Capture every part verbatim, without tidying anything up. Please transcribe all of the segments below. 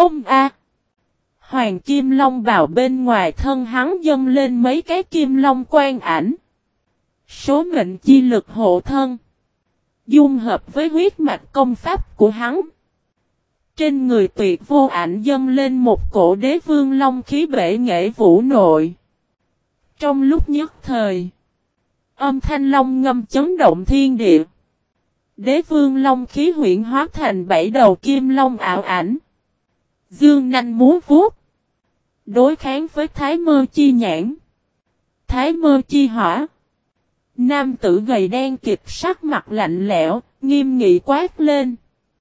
Ông a! Hoàng kim long bào bên ngoài thân hắn dâng lên mấy cái kim long quan ảnh. Số mệnh chi lực hộ thân. Dung hợp với huyết mạch công pháp của hắn. Trên người tuyệt vô ảnh dâng lên một cổ đế vương long khí bể nghệ vũ nội. Trong lúc nhất thời, âm thanh long ngâm chấn động thiên địa. Đế vương long khí huyễn hóa thành bảy đầu kim long ảo ảnh. Dương nanh múa vuốt. Đối kháng với thái mơ chi nhãn. Thái mơ chi hỏa. Nam tử gầy đen kịt sắc mặt lạnh lẽo, nghiêm nghị quát lên.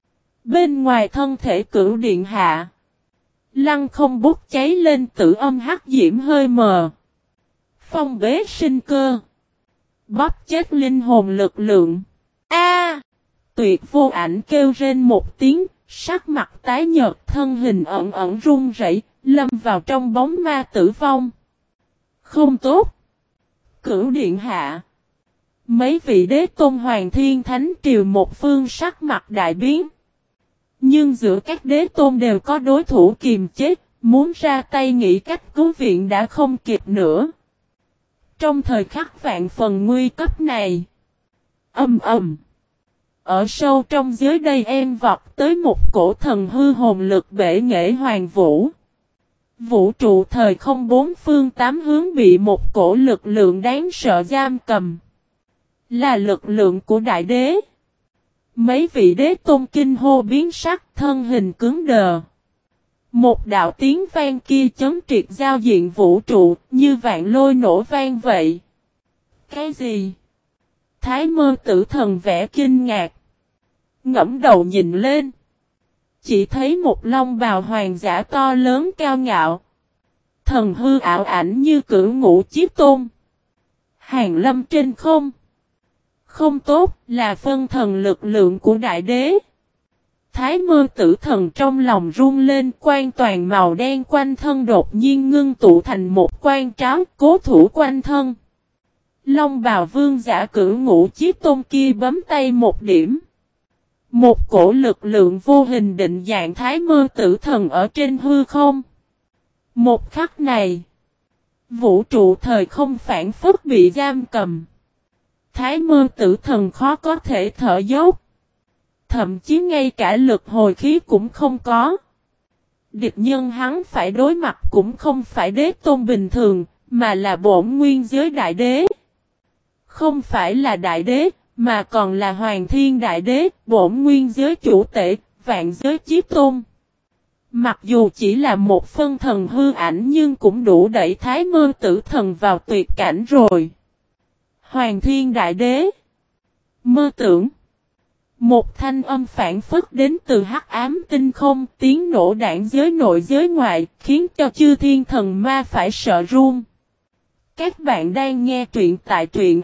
Bên ngoài thân thể cửu điện hạ. Lăng không bút cháy lên tử âm hắc diễm hơi mờ. Phong bế sinh cơ. Bóp chết linh hồn lực lượng. A! Tuyệt vô ảnh kêu rên một tiếng, sắc mặt tái nhợt thân hình ẩn ẩn run rẩy, lâm vào trong bóng ma tử vong. Không tốt. Cửu điện hạ. Mấy vị đế tôn hoàng thiên thánh triều một phương sắc mặt đại biến. Nhưng giữa các đế tôn đều có đối thủ kiềm chế, muốn ra tay nghĩ cách cứu viện đã không kịp nữa. Trong thời khắc vạn phần nguy cấp này. Âm ầm. Ở sâu trong dưới đây em vọt tới một cổ thần hư hồn lực bể nghệ hoàng vũ. Vũ trụ thời không bốn phương tám hướng bị một cổ lực lượng đáng sợ giam cầm. Là lực lượng của đại đế. Mấy vị đế tôn kinh hô biến sắc thân hình cứng đờ. Một đạo tiếng vang kia chấn triệt giao diện vũ trụ như vạn lôi nổ vang vậy. Cái gì? Thái mơ tử thần vẽ kinh ngạc. Ngẫm đầu nhìn lên. Chỉ thấy một long bào hoàng giả to lớn cao ngạo. Thần hư ảo ảnh như cửu ngũ chiếc tôn. Hàng lâm trên không. Không tốt là phân thần lực lượng của đại đế. Thái mơ tử thần trong lòng run lên quan toàn màu đen quanh thân đột nhiên ngưng tụ thành một quan tráo cố thủ quanh thân. Long bào vương giả cửu ngũ chiếc tôn kia bấm tay một điểm. Một cổ lực lượng vô hình định dạng thái mơ tử thần ở trên hư không. Một khắc này, vũ trụ thời không phản phất bị giam cầm. Thái mơ tử thần khó có thể thở dốc. Thậm chí ngay cả lực hồi khí cũng không có. Địch nhân hắn phải đối mặt cũng không phải đế tôn bình thường, mà là bổn nguyên giới đại đế. Không phải là đại đế, mà còn là hoàng thiên đại đế, bổn nguyên giới chủ tể, vạn giới chí tôn. Mặc dù chỉ là một phân thần hư ảnh nhưng cũng đủ đẩy thái mơ tử thần vào tuyệt cảnh rồi. Hoàng thiên đại đế. Mơ tưởng. Một thanh âm phản phất đến từ hắc ám tinh không, tiếng nổ đạn giới nội giới ngoại, khiến cho chư thiên thần ma phải sợ run. Các bạn đang nghe truyện tại truyện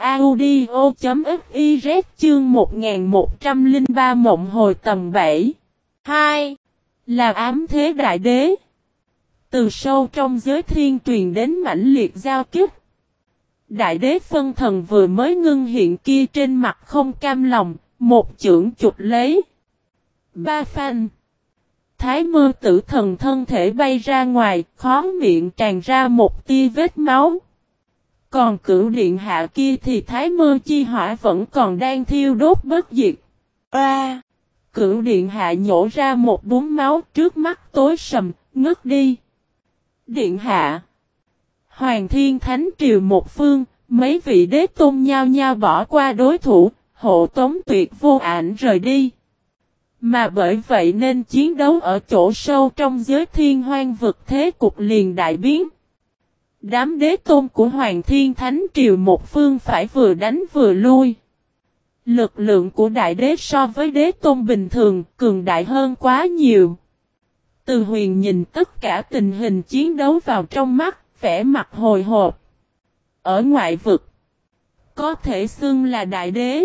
audio.fiz chương một nghìn một trăm lẻ ba Mộng hồi tầng bảy. hai. Là ám thế đại đế. Từ sâu trong giới thiên truyền đến mãnh liệt giao kích. Đại đế phân thần vừa mới ngưng hiện kia trên mặt không cam lòng, một chưởng chụp lấy. Ba phanh. Thái mơ tử thần thân thể bay ra ngoài, khó miệng tràn ra một tia vết máu. Còn cửu điện hạ kia thì thái mơ chi hỏa vẫn còn đang thiêu đốt bất diệt. A! Cửu điện hạ nhổ ra một búng máu trước mắt tối sầm, ngất đi. Điện hạ. Hoàng thiên thánh triều một phương, mấy vị đế tôn nhau nhau bỏ qua đối thủ, hộ tống tuyệt vô ảnh rời đi. Mà bởi vậy nên chiến đấu ở chỗ sâu trong giới thiên hoang vực thế cục liền đại biến. Đám đế tôn của Hoàng thiên thánh triều một phương phải vừa đánh vừa lui. Lực lượng của đại đế so với đế tôn bình thường cường đại hơn quá nhiều. Từ Huyền nhìn tất cả tình hình chiến đấu vào trong mắt, vẻ mặt hồi hộp. Ở ngoại vực, có thể xưng là đại đế.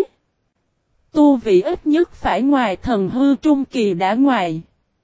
Tu vị ít nhất phải ngoài thần hư trung kỳ đã ngoài.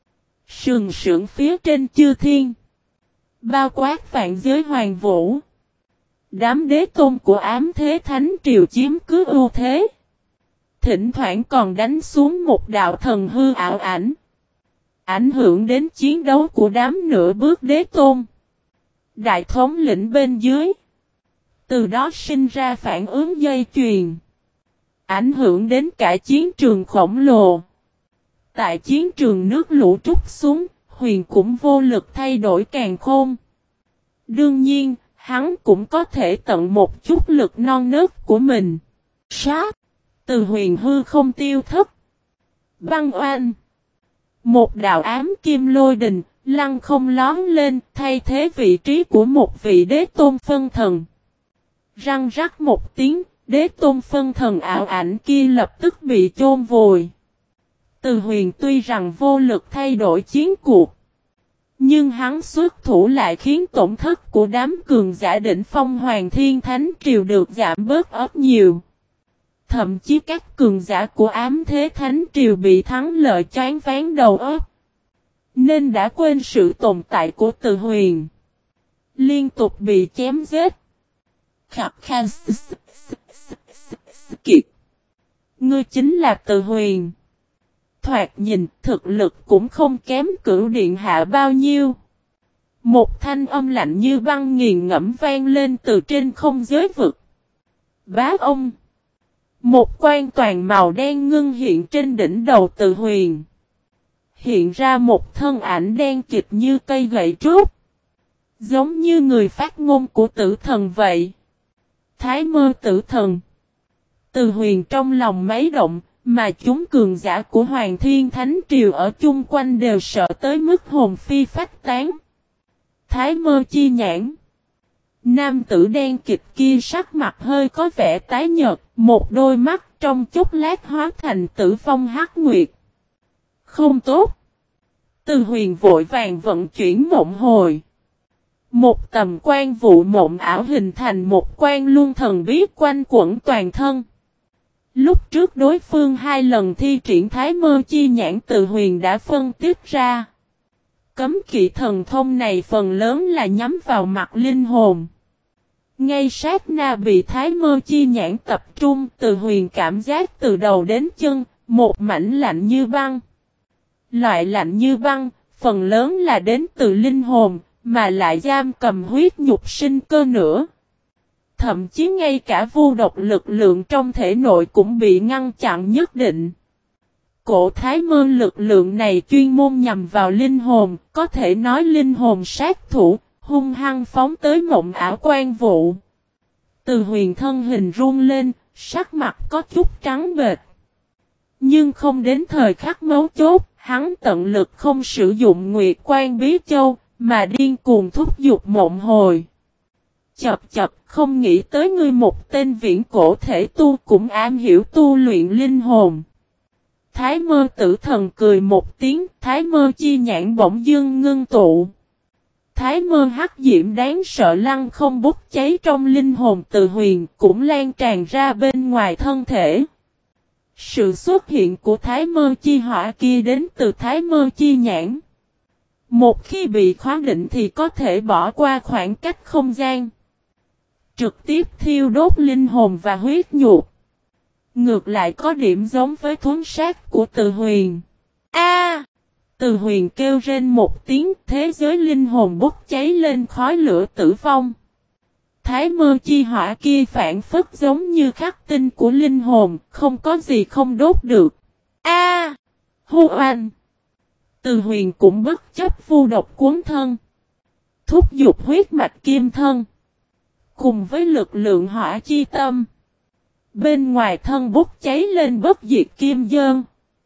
Sừng sững phía trên chư thiên. Bao quát vạn giới hoàng vũ. Đám đế tôn của ám thế thánh triều chiếm cứ ưu thế. Thỉnh thoảng còn đánh xuống một đạo thần hư ảo ảnh. ảnh hưởng đến chiến đấu của đám nửa bước đế tôn. Đại thống lĩnh bên dưới. Từ đó sinh ra phản ứng dây chuyền. Ảnh hưởng đến cả chiến trường khổng lồ. Tại chiến trường nước lũ trút xuống, Huyền cũng vô lực thay đổi càn khôn. Đương nhiên, hắn cũng có thể tận một chút lực non nớt của mình. Sát! Từ Huyền hư không tiêu thất. Băng oanh! Một đạo ám kim lôi đình, lăng không lón lên, thay thế vị trí của một vị đế tôn phân thần. Răng rắc một tiếng, đế tôn phân thần ảo ảnh kia lập tức bị chôn vùi. Từ Huyền tuy rằng vô lực thay đổi chiến cuộc, nhưng hắn xuất thủ lại khiến tổn thất của đám cường giả đỉnh phong Hoàng Thiên Thánh Triều được giảm bớt ớt nhiều. Thậm chí các cường giả của ám thế Thánh Triều bị thắng lợi choáng váng đầu óc, nên đã quên sự tồn tại của Từ Huyền. Liên tục bị chém giết. Khập khan kiệt. Ngươi chính là Từ Huyền. Thoạt nhìn thực lực cũng không kém Cửu Điện Hạ bao nhiêu. Một thanh âm lạnh như băng nghiền ngẫm vang lên từ trên không giới vực. Bá ông. Một quan toàn màu đen ngưng hiện trên đỉnh đầu Từ Huyền. Hiện ra một thân ảnh đen kịt như cây gậy trúc. Giống như người phát ngôn của tử thần vậy. Thái mơ tử thần. Từ Huyền trong lòng mấy động, mà chúng cường giả của Hoàng Thiên Thánh Triều ở chung quanh đều sợ tới mức hồn phi phách tán. Thái mơ chi nhãn. Nam tử đen kịch kia sắc mặt hơi có vẻ tái nhợt, một đôi mắt trong chốc lát hóa thành tử phong hắc nguyệt. Không tốt. Từ Huyền vội vàng vận chuyển mộng hồi. Một tầm quan vụ mộng ảo hình thành một quan luân thần bí quanh quẩn toàn thân. Lúc trước đối phương hai lần thi triển thái mơ chi nhãn Từ Huyền đã phân tích ra. Cấm kỵ thần thông này phần lớn là nhắm vào mặt linh hồn. Ngay sát na bị thái mơ chi nhãn tập trung, Từ Huyền cảm giác từ đầu đến chân, một mảnh lạnh như băng. Loại lạnh như băng, phần lớn là đến từ linh hồn, mà lại giam cầm huyết nhục sinh cơ nữa. Thậm chí ngay cả vu độc lực lượng trong thể nội cũng bị ngăn chặn nhất định. Cổ thái mơ lực lượng này chuyên môn nhằm vào linh hồn, có thể nói linh hồn sát thủ, hung hăng phóng tới mộng ảo quan vụ. Từ Huyền thân hình run lên, sắc mặt có chút trắng bệch. Nhưng không đến thời khắc mấu chốt, hắn tận lực không sử dụng Nguyệt Quan Bí Châu, mà điên cuồng thúc giục mộng hồi. Chập chập, không nghĩ tới ngươi một tên viễn cổ thể tu cũng am hiểu tu luyện linh hồn. Thái mơ tử thần cười một tiếng, thái mơ chi nhãn bỗng dưng ngưng tụ. Thái mơ hắc diễm đáng sợ lăng không bốc cháy trong linh hồn Từ Huyền cũng lan tràn ra bên ngoài thân thể. Sự xuất hiện của thái mơ chi hỏa kia đến từ thái mơ chi nhãn. Một khi bị khóa định thì có thể bỏ qua khoảng cách không gian. Trực tiếp thiêu đốt linh hồn và huyết nhục. Ngược lại có điểm giống với thuấn sát của Từ Huyền. A! Từ Huyền kêu rên một tiếng, thế giới linh hồn bốc cháy lên khói lửa tử vong. Thái mơ chi hỏa kia phản phất giống như khắc tinh của linh hồn, không có gì không đốt được. A! Hu oanh! Từ Huyền cũng bất chấp vu độc cuốn thân. Thúc giục huyết mạch kim thân. Cùng với lực lượng hỏa chi tâm. Bên ngoài thân bốc cháy lên bất diệt kim dơn.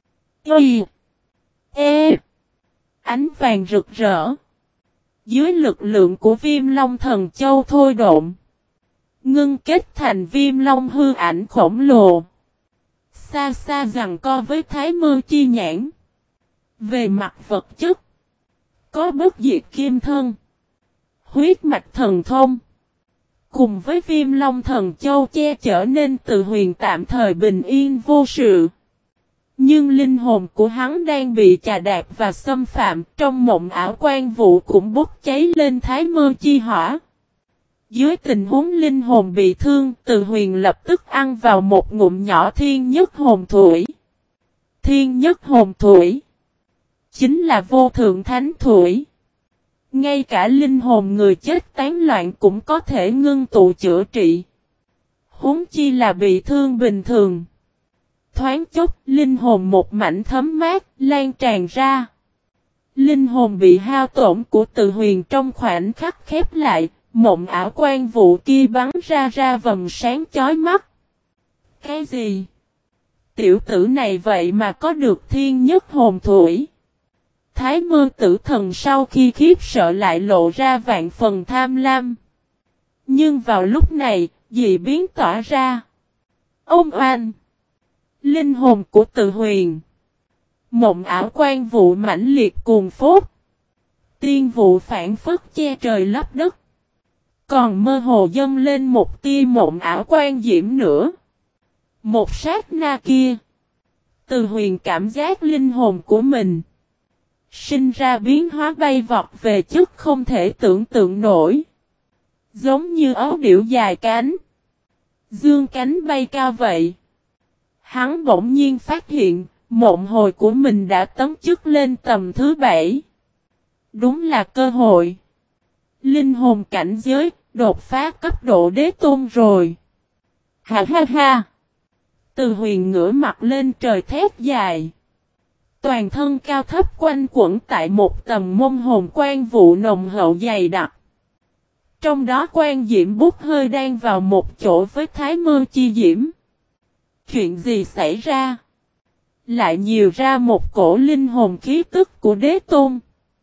Y. E. Ánh vàng rực rỡ. Dưới lực lượng của viêm long thần châu thôi độn. Ngưng kết thành viêm long hư ảnh khổng lồ. Xa xa rằng co với thái mơ chi nhãn. Về mặt vật chất. Có bất diệt kim thân. Huyết mạch thần thông. Cùng với viêm long thần châu che chở nên Từ Huyền tạm thời bình yên vô sự. Nhưng linh hồn của hắn đang bị chà đạp và xâm phạm, trong mộng ảo quan vụ cũng bốc cháy lên thái mơ chi hỏa. Dưới tình huống linh hồn bị thương, Từ Huyền lập tức ăn vào một ngụm nhỏ thiên nhất hồn thủy. Thiên nhất hồn thủy. chính là vô thượng thánh thủy. Ngay cả linh hồn người chết tán loạn cũng có thể ngưng tụ chữa trị. Huống chi là bị thương bình thường. Thoáng chốc, linh hồn một mảnh thấm mát, lan tràn ra. Linh hồn bị hao tổn của Từ Huyền trong khoảnh khắc khép lại, mộng ảo quan vụ kia bắn ra ra vầng sáng chói mắt. Cái gì? Tiểu tử này vậy mà có được thiên nhất hồn thủy. Thái Mơ Tử Thần sau khi khiếp sợ lại lộ ra vạn phần tham lam. Nhưng vào lúc này, dị biến tỏa ra. Ông oanh! Linh hồn của Từ Huyền. Mộng ảo quan vụ mãnh liệt cuồng phốt. Tiên vụ phản phất che trời lấp đất. Còn mơ hồ dâng lên một tia mộng ảo quan diễm nữa. Một sát na kia. Từ Huyền cảm giác linh hồn của mình sinh ra biến hóa bay vọt về chất không thể tưởng tượng nổi. Giống như ấu điểu dài cánh. Dương cánh bay cao vậy. Hắn bỗng nhiên phát hiện, mộng hồi của mình đã tấn chức lên tầm thứ bảy. Đúng là cơ hội. Linh hồn cảnh giới, đột phá cấp độ đế tôn rồi. Ha ha ha. Từ Huyền ngửa mặt lên trời thét dài. Toàn thân cao thấp quanh quẩn tại một tầm mông hồn quan vụ nồng hậu dày đặc. Trong đó quan diễm bút hơi đang vào một chỗ với Thái Mơ Chi Diễm. Chuyện gì xảy ra? Lại nhiều ra một cổ linh hồn khí tức của đế tôn.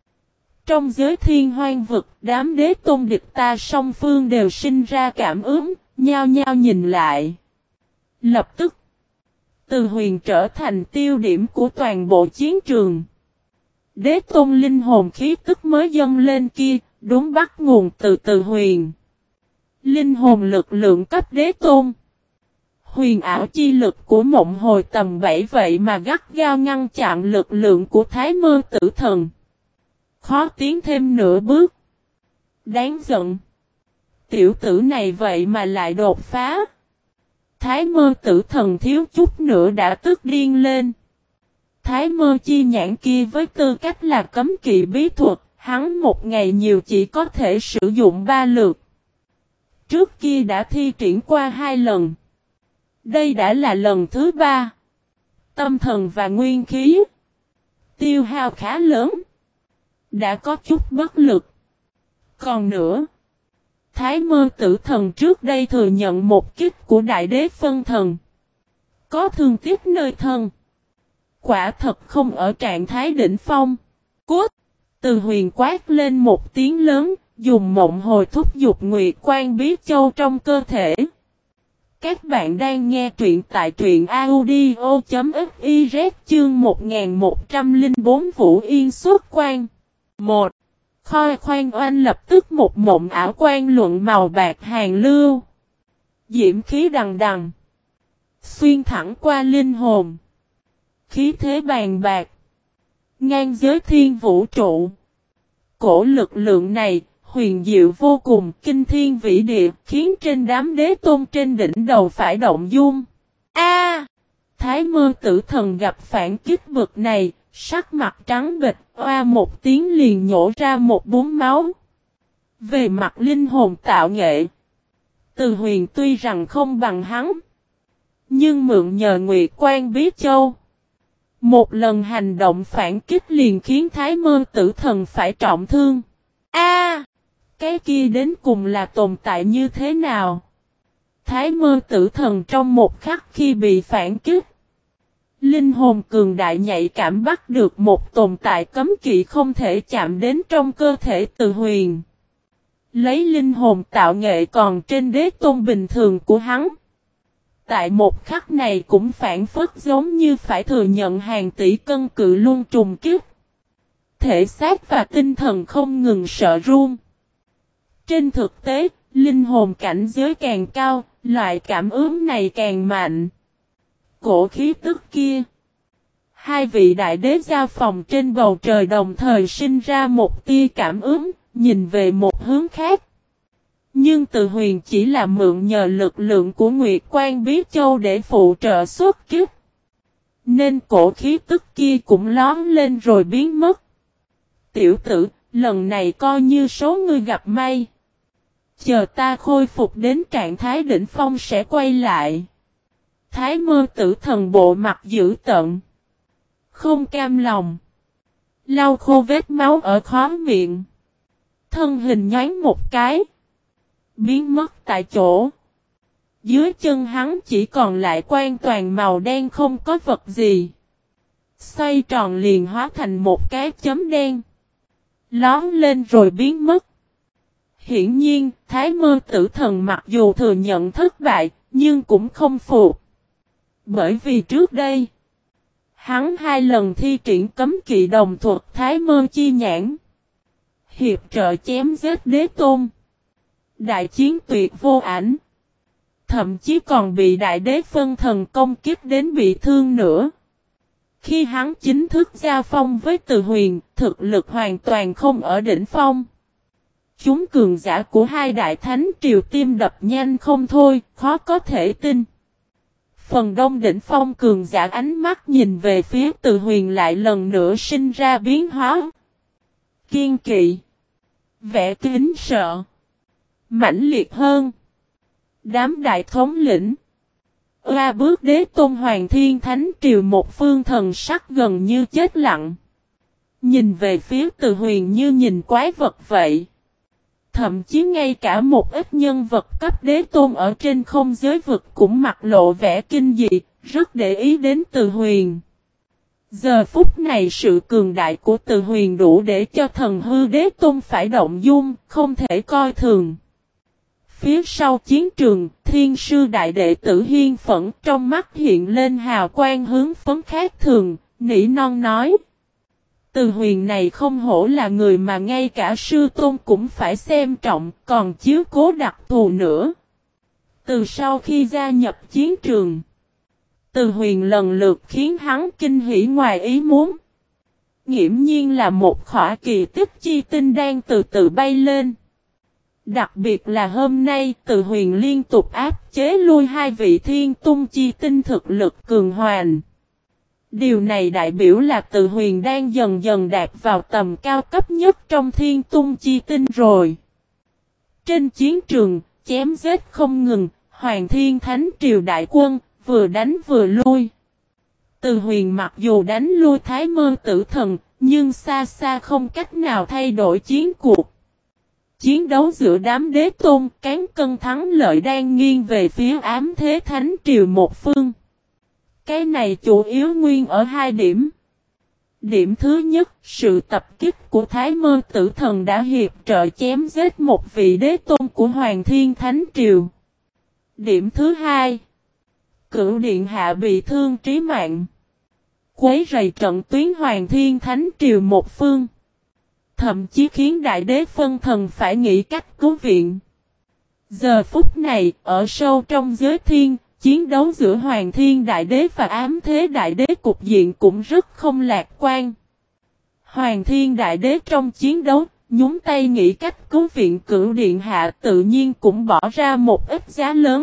Trong giới thiên hoang vực, đám đế tôn địch ta song phương đều sinh ra cảm ứng, nhao nhao nhìn lại. Lập tức, Từ Huyền trở thành tiêu điểm của toàn bộ chiến trường. Đế tôn linh hồn khí tức mới dâng lên kia, đúng bắt nguồn từ Từ Huyền. Linh hồn lực lượng cấp đế tôn. Huyền ảo chi lực của mộng hồi tầm bảy vậy mà gắt gao ngăn chặn lực lượng của Thái Mơ Tử Thần. Khó tiến thêm nửa bước. Đáng giận. Tiểu tử này vậy mà lại đột phá. Thái Mơ Tử Thần thiếu chút nữa đã tức điên lên. Thái Mơ Chi nhãn kia với tư cách là cấm kỵ bí thuật, hắn một ngày nhiều chỉ có thể sử dụng ba lượt. Trước kia đã thi triển qua hai lần. Đây đã là lần thứ ba. Tâm thần và nguyên khí tiêu hao khá lớn. Đã có chút bất lực. Còn nữa, Thái Mơ Tử Thần trước đây thừa nhận một kích của Đại Đế Phân Thần. Có thương tiếc nơi thân. Quả thật không ở trạng thái đỉnh phong. Cút! Từ Huyền quát lên một tiếng lớn, dùng mộng hồi thúc giục Nguyệt Quan Bí Châu trong cơ thể. Các bạn đang nghe truyện tại truyện audio.fiz chương một nghìn một trăm lẻ bốn Vũ Yên xuất quan. một. Khoi khoan oanh lập tức một mộng ảo quan luận màu bạc hàng lưu. Diễm khí đằng đằng. Xuyên thẳng qua linh hồn. Khí thế bàn bạc. Ngang giới thiên vũ trụ. Cổ lực lượng này, huyền diệu vô cùng, kinh thiên vĩ địa, khiến trên đám đế tôn trên đỉnh đầu phải động dung. A! Thái Mơ Tử Thần gặp phản kích vực này, sắc mặt trắng bệch, oa một tiếng liền nhổ ra một búng máu. Về mặt linh hồn tạo nghệ, Từ Huyền tuy rằng không bằng hắn, nhưng mượn nhờ Nguyệt Quan Bí Châu, một lần hành động phản kích liền khiến Thái Mơ Tử Thần phải trọng thương. A! Cái kia đến cùng là tồn tại như thế nào? Thái Mơ Tử Thần trong một khắc khi bị phản kích, linh hồn cường đại nhạy cảm bắt được một tồn tại cấm kỵ không thể chạm đến trong cơ thể Từ Huyền. Lấy linh hồn tạo nghệ còn trên đế tôn bình thường của hắn. Tại một khắc này cũng phản phất giống như phải thừa nhận hàng tỷ cân cự luân trùng kích. Thể xác và tinh thần không ngừng sợ run. Trên thực tế, linh hồn cảnh giới càng cao, loại cảm ứng này càng mạnh. Cổ khí tức kia. Hai vị đại đế giao phòng trên bầu trời đồng thời sinh ra một tia cảm ứng, nhìn về một hướng khác. Nhưng Từ Huyền chỉ là mượn nhờ lực lượng của Nguyệt Quan Bí Châu để phụ trợ xuất kích. nên cổ khí tức kia cũng lón lên rồi biến mất. Tiểu tử, lần này coi như số ngươi gặp may. Chờ ta khôi phục đến trạng thái đỉnh phong sẽ quay lại. Thái Mơ Tử Thần bộ mặt dữ tợn. Không cam lòng. Lau khô vết máu ở khóe miệng. Thân hình nhoáng một cái. Biến mất tại chỗ. Dưới chân hắn chỉ còn lại quang toàn màu đen không có vật gì. Xoay tròn liền hóa thành một cái chấm đen. Lón lên rồi biến mất. Hiển nhiên, Thái Mơ Tử Thần mặc dù thừa nhận thất bại, nhưng cũng không phục. Bởi vì trước đây, hắn hai lần thi triển cấm kỵ đồng thuật Thái Mơ Chi Nhãn. Hiệp trợ chém giết đế tôn. Đại chiến tuyệt vô ảnh. Thậm chí còn bị đại đế phân thần công kích đến bị thương nữa. Khi hắn chính thức giao phong với Từ Huyền, thực lực hoàn toàn không ở đỉnh phong. Chúng cường giả của hai đại thánh triều tim đập nhanh không thôi, khó có thể tin. Phần đông đỉnh phong cường giả ánh mắt nhìn về phía Từ Huyền lại lần nữa sinh ra biến hóa. Kiên kỵ. Vẻ kính sợ. Mãnh liệt hơn. Đám đại thống lĩnh. Oa bước đế tôn Hoàng Thiên Thánh Triều một phương thần sắc gần như chết lặng. Nhìn về phía Từ Huyền như nhìn quái vật vậy. Thậm chí ngay cả một ít nhân vật cấp đế tôn ở trên không giới vực cũng mặt lộ vẻ kinh dị, rất để ý đến Từ Huyền. Giờ phút này sự cường đại của Từ Huyền đủ để cho thần hư đế tôn phải động dung, không thể coi thường. Phía sau chiến trường, thiên sư đại đệ tử Hiên Phẫn trong mắt hiện lên hào quang hướng phấn khác thường, nỉ non nói. Từ Huyền này không hổ là người mà ngay cả sư tôn cũng phải xem trọng, còn chiếu cố đặc thù nữa. Từ sau khi gia nhập chiến trường, Từ Huyền lần lượt khiến hắn kinh hỉ ngoài ý muốn. Nghiễm nhiên là một khỏa kỳ tích chi tinh đang từ từ bay lên. Đặc biệt là hôm nay Từ Huyền liên tục áp chế lui hai vị thiên tung chi tinh thực lực cường hoành. Điều này đại biểu là Từ Huyền đang dần dần đạt vào tầm cao cấp nhất trong thiên tung chi tinh rồi. Trên chiến trường, chém giết không ngừng, Hoàng Thiên Thánh Triều đại quân, vừa đánh vừa lui. Từ Huyền mặc dù đánh lui Thái Mơ Tử Thần, nhưng xa xa không cách nào thay đổi chiến cuộc. Chiến đấu giữa đám đế tôn, cán cân thắng lợi đang nghiêng về phía ám thế Thánh Triều một phương. Cái này chủ yếu nguyên ở hai điểm. Điểm thứ nhất, sự tập kích của Thái Mơ Tử Thần đã hiệp trợ chém giết một vị đế tôn của Hoàng Thiên Thánh Triều. Điểm thứ hai, Cửu Điện Hạ bị thương trí mạng, quấy rầy trận tuyến Hoàng Thiên Thánh Triều một phương. Thậm chí khiến đại đế phân thần phải nghĩ cách cứu viện. Giờ phút này, ở sâu trong giới thiên, chiến đấu giữa Hoàng Thiên Đại Đế và Ám Thế Đại Đế cục diện cũng rất không lạc quan. Hoàng Thiên Đại Đế trong chiến đấu, nhúng tay nghĩ cách cứu viện Cửu Điện Hạ tự nhiên cũng bỏ ra một ít giá lớn.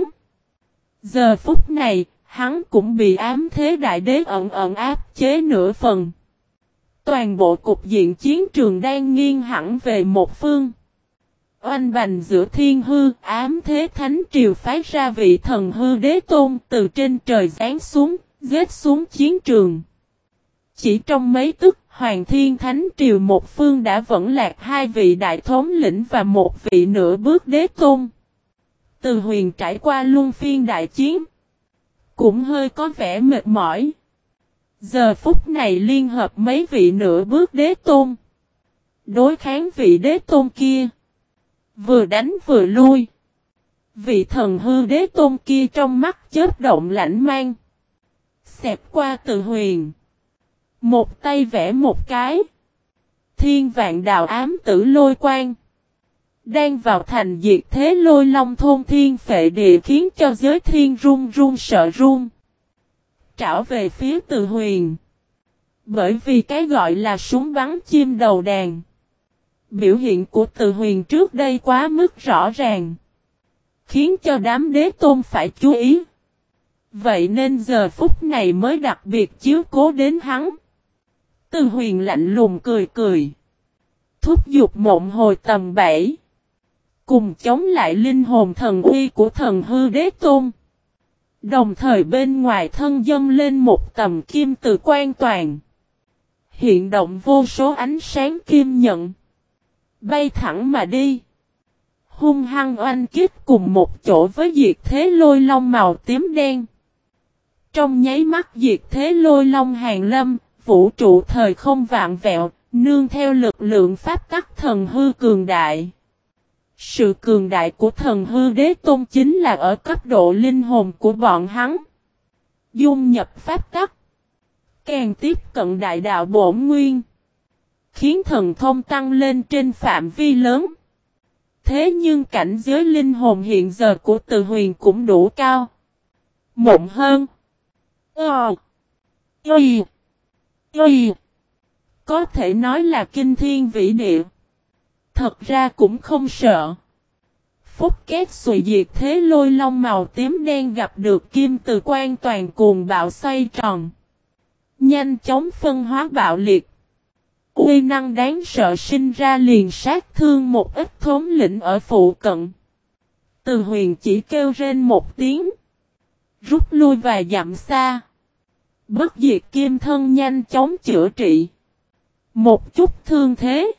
Giờ phút này, hắn cũng bị Ám Thế Đại Đế ẩn ẩn áp chế nửa phần. Toàn bộ cục diện chiến trường đang nghiêng hẳn về một phương. Oanh bành giữa thiên hư, ám thế Thánh Triều phái ra vị thần hư đế tôn từ trên trời giáng xuống, giết xuống chiến trường. Chỉ trong mấy tức, Hoàng Thiên Thánh Triều một phương đã vẫn lạc hai vị đại thống lĩnh và một vị nửa bước đế tôn. Từ Huyền trải qua luân phiên đại chiến, cũng hơi có vẻ mệt mỏi. Giờ phút này liên hợp mấy vị nửa bước đế tôn, đối kháng vị đế tôn kia. Vừa đánh vừa lui. Vị thần hư đế tôn kia trong mắt chớp động lãnh mang. Xẹp qua Từ Huyền. Một tay vẽ một cái. Thiên vạn đạo ám tử lôi quang. Đang vào thành diệt thế lôi long thôn thiên phệ địa khiến cho giới thiên run run sợ run. Trảo về phía Từ Huyền. Bởi vì cái gọi là súng bắn chim đầu đàn. Biểu hiện của Từ Huyền trước đây quá mức rõ ràng. Khiến cho đám đế tôn phải chú ý. Vậy nên giờ phút này mới đặc biệt chiếu cố đến hắn. Từ Huyền lạnh lùng cười cười. Thúc giục mộng hồi tầm bảy. Cùng chống lại linh hồn thần uy của thần hư đế tôn. Đồng thời bên ngoài thân dâng lên một tầm kim từ quan toàn. Hiện động vô số ánh sáng kim nhận. Bay thẳng mà đi. Hung hăng oanh kích cùng một chỗ với diệt thế lôi long màu tím đen. Trong nháy mắt diệt thế lôi long hàng lâm, vũ trụ thời không vạn vẹo, nương theo lực lượng pháp tắc thần hư cường đại. Sự cường đại của thần hư đế tôn chính là ở cấp độ linh hồn của bọn hắn. Dung nhập pháp tắc. Càng tiếp cận đại đạo bổn nguyên. Khiến thần thông tăng lên trên phạm vi lớn. Thế nhưng cảnh giới linh hồn hiện giờ của Từ Huyền cũng đủ cao. Mộng hơn. Ờ. Y. Y. Có thể nói là kinh thiên vĩ địa. Thật ra cũng không sợ. Phúc két xùi diệt thế lôi long màu tím đen gặp được kim từ quan toàn cuồng bạo xoay tròn. Nhanh chóng phân hóa bạo liệt. Uy năng đáng sợ sinh ra liền sát thương một ít thống lĩnh ở phụ cận. Từ Huyền chỉ kêu rên một tiếng. Rút lui vài dặm xa. Bất diệt kim thân nhanh chóng chữa trị. Một chút thương thế.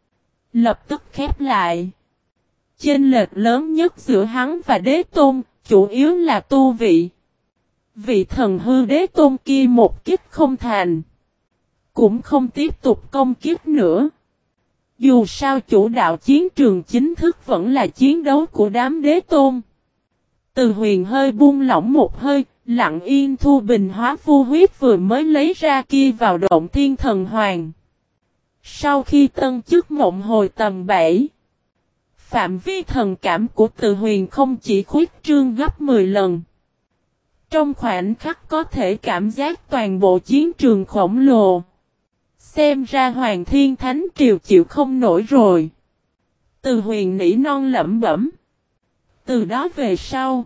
Lập tức khép lại. Chênh lệch lớn nhất giữa hắn và đế tôn, chủ yếu là tu vị. Vị thần hư đế tôn kia một kích không thành. Cũng không tiếp tục công kiếp nữa. Dù sao chủ đạo chiến trường chính thức vẫn là chiến đấu của đám đế tôn. Từ Huyền hơi buông lỏng một hơi, lặng yên thu bình hóa phu huyết vừa mới lấy ra kia vào động thiên thần hoàng. Sau khi tân chức mộng hồi tầm bảy, phạm vi thần cảm của Từ Huyền không chỉ khuyết trương gấp mười lần. Trong khoảnh khắc có thể cảm giác toàn bộ chiến trường khổng lồ. Xem ra Hoàng Thiên Thánh Triều chịu không nổi rồi. Từ Huyền nỉ non lẩm bẩm. Từ đó về sau,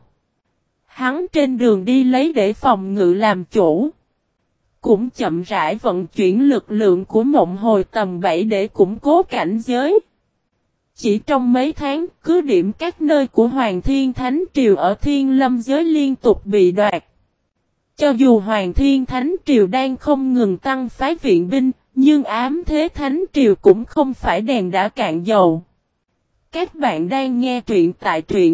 hắn trên đường đi lấy để phòng ngự làm chủ. Cũng chậm rãi vận chuyển lực lượng của mộng hồi tầm bảy để củng cố cảnh giới. Chỉ trong mấy tháng, cứ điểm các nơi của Hoàng Thiên Thánh Triều ở Thiên Lâm giới liên tục bị đoạt. Cho dù Hoàng Thiên Thánh Triều đang không ngừng tăng phái viện binh, nhưng ám thế Thánh Triều cũng không phải đèn đã cạn dầu. Các bạn đang nghe truyện tại truyện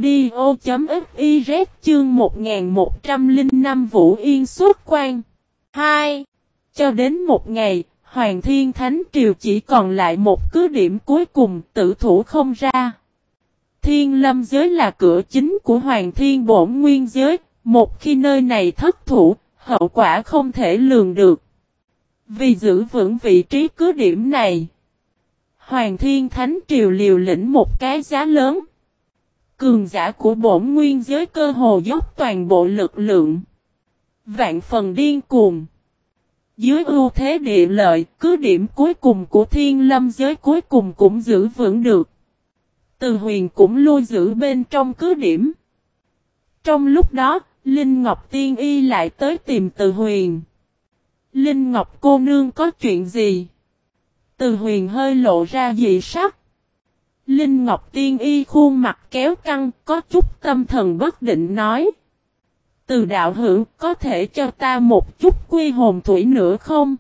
audio.fiz chương một nghìn một trăm lẻ năm Vũ Yên xuất quan. hai. Cho đến một ngày, Hoàng Thiên Thánh Triều chỉ còn lại một cứ điểm cuối cùng, tử thủ không ra. Thiên Lâm giới là cửa chính của Hoàng Thiên Bổn Nguyên giới, một khi nơi này thất thủ, hậu quả không thể lường được. Vì giữ vững vị trí cứ điểm này, Hoàng Thiên Thánh Triều liều lĩnh một cái giá lớn. Cường giả của bổn nguyên giới cơ hồ dốc toàn bộ lực lượng. Vạn phần điên cuồng. Dưới ưu thế địa lợi, cứ điểm cuối cùng của Thiên Lâm giới cuối cùng cũng giữ vững được. Từ Huyền cũng lui giữ bên trong cứ điểm. Trong lúc đó, Linh Ngọc Tiên Y lại tới tìm Từ Huyền. Linh Ngọc cô nương có chuyện gì? Từ Huyền hơi lộ ra dị sắc. Linh Ngọc Tiên Y khuôn mặt kéo căng, có chút tâm thần bất định nói. Từ đạo hữu, có thể cho ta một chút quy hồn thủy nữa không?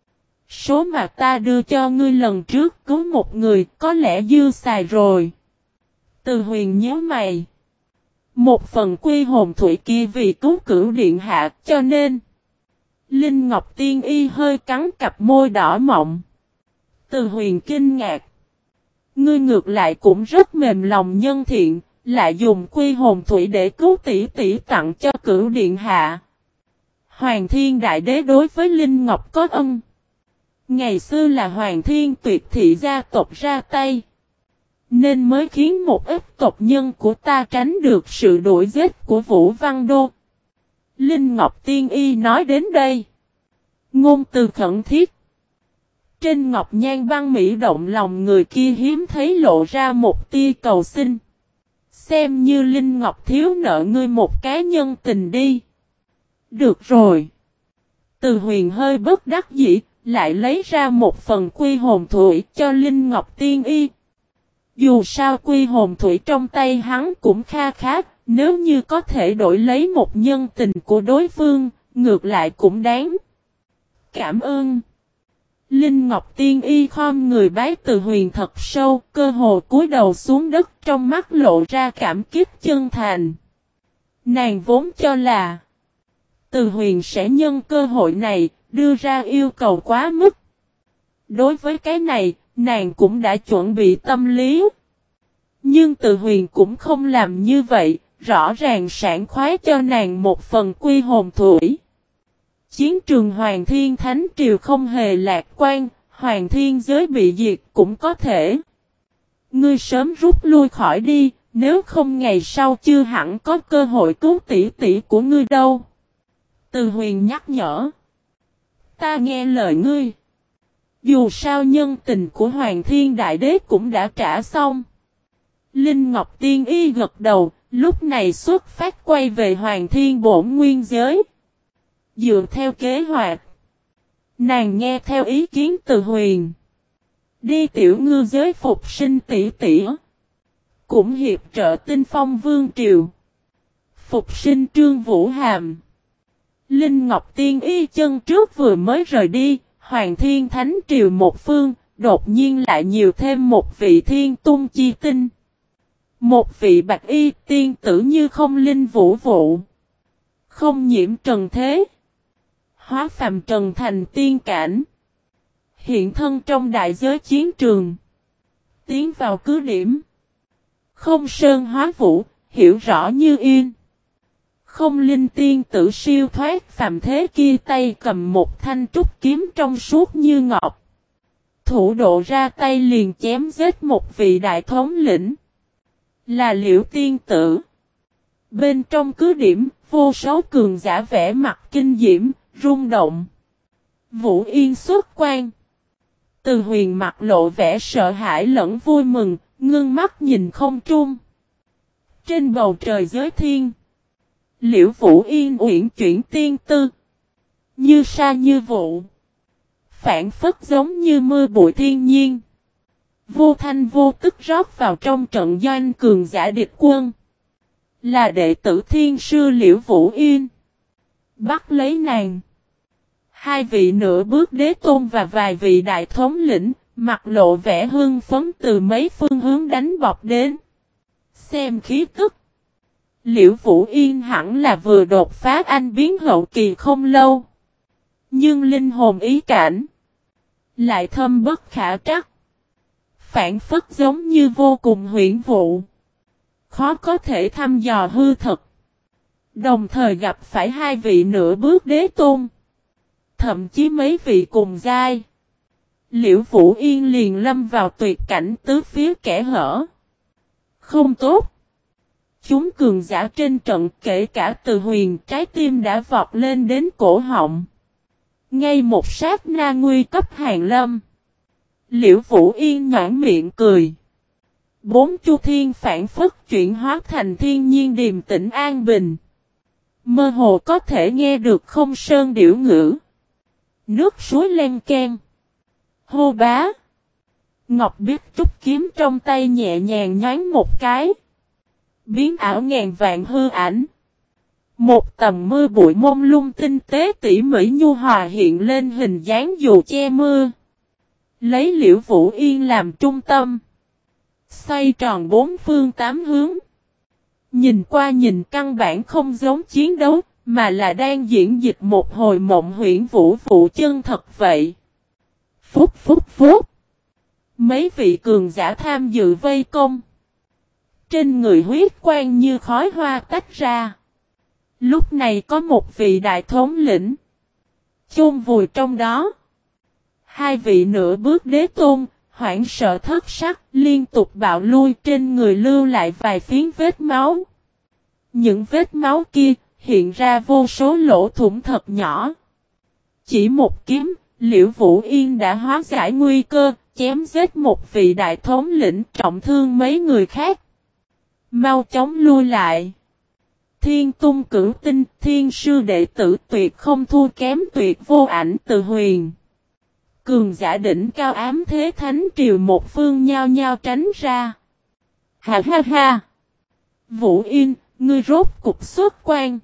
Số mà ta đưa cho ngươi lần trước cứu một người, có lẽ dư xài rồi. Từ Huyền nhớ mày. Một phần quy hồn thủy kia vì cứu cửu điện hạ, cho nên Linh Ngọc Tiên Y hơi cắn cặp môi đỏ mọng. Từ Huyền kinh ngạc. Ngươi ngược lại cũng rất mềm lòng nhân thiện, lại dùng quy hồn thủy để cứu tỷ tỷ tặng cho cửu điện hạ. Hoàng Thiên Đại Đế đối với Linh Ngọc có ân. Ngày xưa là Hoàng Thiên Tuyệt thị gia tộc ra tay, nên mới khiến một ít tộc nhân của ta tránh được sự đuổi giết của Vũ Văn Đô. Linh Ngọc Tiên Y nói đến đây, ngôn từ khẩn thiết. Trên ngọc nhan băng mỹ động lòng người kia hiếm thấy lộ ra một tia cầu xin. Xem như Linh Ngọc thiếu nợ ngươi một cái nhân tình đi. Được rồi. Từ Huyền hơi bất đắc dĩ, lại lấy ra một phần quy hồn thủy cho Linh Ngọc Tiên Y. Dù sao quy hồn thủy trong tay hắn cũng kha khá, nếu như có thể đổi lấy một nhân tình của đối phương, ngược lại cũng đáng. Cảm ơn. Linh Ngọc Tiên Y khom người bái Từ Huyền thật sâu, cơ hồ cúi đầu xuống đất, trong mắt lộ ra cảm kích chân thành. Nàng vốn cho là Từ Huyền sẽ nhân cơ hội này, đưa ra yêu cầu quá mức. Đối với cái này, nàng cũng đã chuẩn bị tâm lý. Nhưng Từ Huyền cũng không làm như vậy, rõ ràng sảng khoái cho nàng một phần quy hồn thủy. Chiến trường Hoàng Thiên Thánh Triều không hề lạc quan, Hoàng Thiên giới bị diệt cũng có thể. Ngươi sớm rút lui khỏi đi, nếu không ngày sau chưa hẳn có cơ hội cứu tỷ tỷ của ngươi đâu. Từ Huyền nhắc nhở. Ta nghe lời ngươi. Dù sao nhân tình của Hoàng Thiên Đại Đế cũng đã trả xong. Linh Ngọc Tiên Y gật đầu, lúc này xuất phát quay về Hoàng Thiên Bổn Nguyên Giới. Dựa theo kế hoạch, nàng nghe theo ý kiến Từ Huyền. Đi tiểu ngư giới phục sinh tỷ tỷ. Cũng hiệp trợ Tinh Phong Vương Triều. Phục sinh Trương Vũ Hàm. Linh Ngọc Tiên Y chân trước vừa mới rời đi, Hoàng Thiên Thánh Triều một phương, đột nhiên lại nhiều thêm một vị thiên tung chi tinh. Một vị bạch y tiên tử như không linh vũ vụ. Không nhiễm trần thế. Hóa phàm trần thành tiên cảnh. Hiện thân trong đại giới chiến trường. Tiến vào cứ điểm. Không sơn hóa vũ, hiểu rõ như yên. Không linh tiên tử siêu thoát phàm thế kia tay cầm một thanh trúc kiếm trong suốt như ngọc. Thủ độ ra tay liền chém giết một vị đại thống lĩnh. Là Liễu tiên tử. Bên trong cứ điểm, vô số cường giả vẽ mặt kinh diễm, rung động. Vũ Yên xuất quan. Từ Huyền mặt lộ vẻ sợ hãi lẫn vui mừng, ngưng mắt nhìn không trung. Trên bầu trời giới thiên. Liễu Vũ Yên uyển chuyển tiên tư. Như sa như vụ. Phản phất giống như mưa bụi thiên nhiên. Vô thanh vô tức rót vào trong trận doanh cường giả địch quân. Là đệ tử thiên sư Liễu Vũ Yên. Bắt lấy nàng. Hai vị nửa bước đế tôn và vài vị đại thống lĩnh, mặt lộ vẻ hưng phấn từ mấy phương hướng đánh bọc đến. Xem khí tức. Liễu Vũ Yên hẳn là vừa đột phá anh biến hậu kỳ không lâu. Nhưng linh hồn ý cảnh lại thâm bất khả trắc. Phản phất giống như vô cùng huyễn vụ. Khó có thể thăm dò hư thật. Đồng thời gặp phải hai vị nửa bước đế tôn. Thậm chí mấy vị cùng giai. Liễu Vũ Yên liền lâm vào tuyệt cảnh tứ phía kẻ hở. Không tốt. Chúng cường giả trên trận kể cả Từ Huyền trái tim đã vọt lên đến cổ họng. Ngay một sát na nguy cấp hàng lâm. Liễu Vũ Yên nhãn miệng cười. Bốn chu thiên phản phất chuyển hóa thành thiên nhiên điềm tĩnh an bình. Mơ hồ có thể nghe được không sơn điểu ngữ. Nước suối len ken. Hô bá. Ngọc biết trúc kiếm trong tay nhẹ nhàng nhoáng một cái. Biến ảo ngàn vạn hư ảnh. Một tầm mưa bụi mông lung tinh tế tỉ mỉ nhu hòa hiện lên hình dáng dù che mưa. Lấy Liễu Vũ Yên làm trung tâm. Xoay tròn bốn phương tám hướng. Nhìn qua nhìn căn bản không giống chiến đấu, mà là đang diễn dịch một hồi mộng huyễn vũ vụ chân thật vậy. Phúc phúc phúc. Mấy vị cường giả tham dự vây công. Trên người huyết quang như khói hoa tách ra. Lúc này có một vị đại thống lĩnh. Chôn vùi trong đó. Hai vị nửa bước đế tôn, hoảng sợ thất sắc, liên tục bạo lui trên người lưu lại vài phiến vết máu. Những vết máu kia, hiện ra vô số lỗ thủng thật nhỏ. Chỉ một kiếm, Liễu Vũ Yên đã hóa giải nguy cơ, chém giết một vị đại thống lĩnh trọng thương mấy người khác. Mau chóng lui lại. Thiên tung cửu tinh, thiên sư đệ tử tuyệt không thua kém Tuyệt Vô Ảnh Từ Huyền. Cường giả đỉnh cao ám thế thánh triều một phương nhao nhao tránh ra. Ha ha ha! Vũ Yên, ngươi rốt cục xuất quan.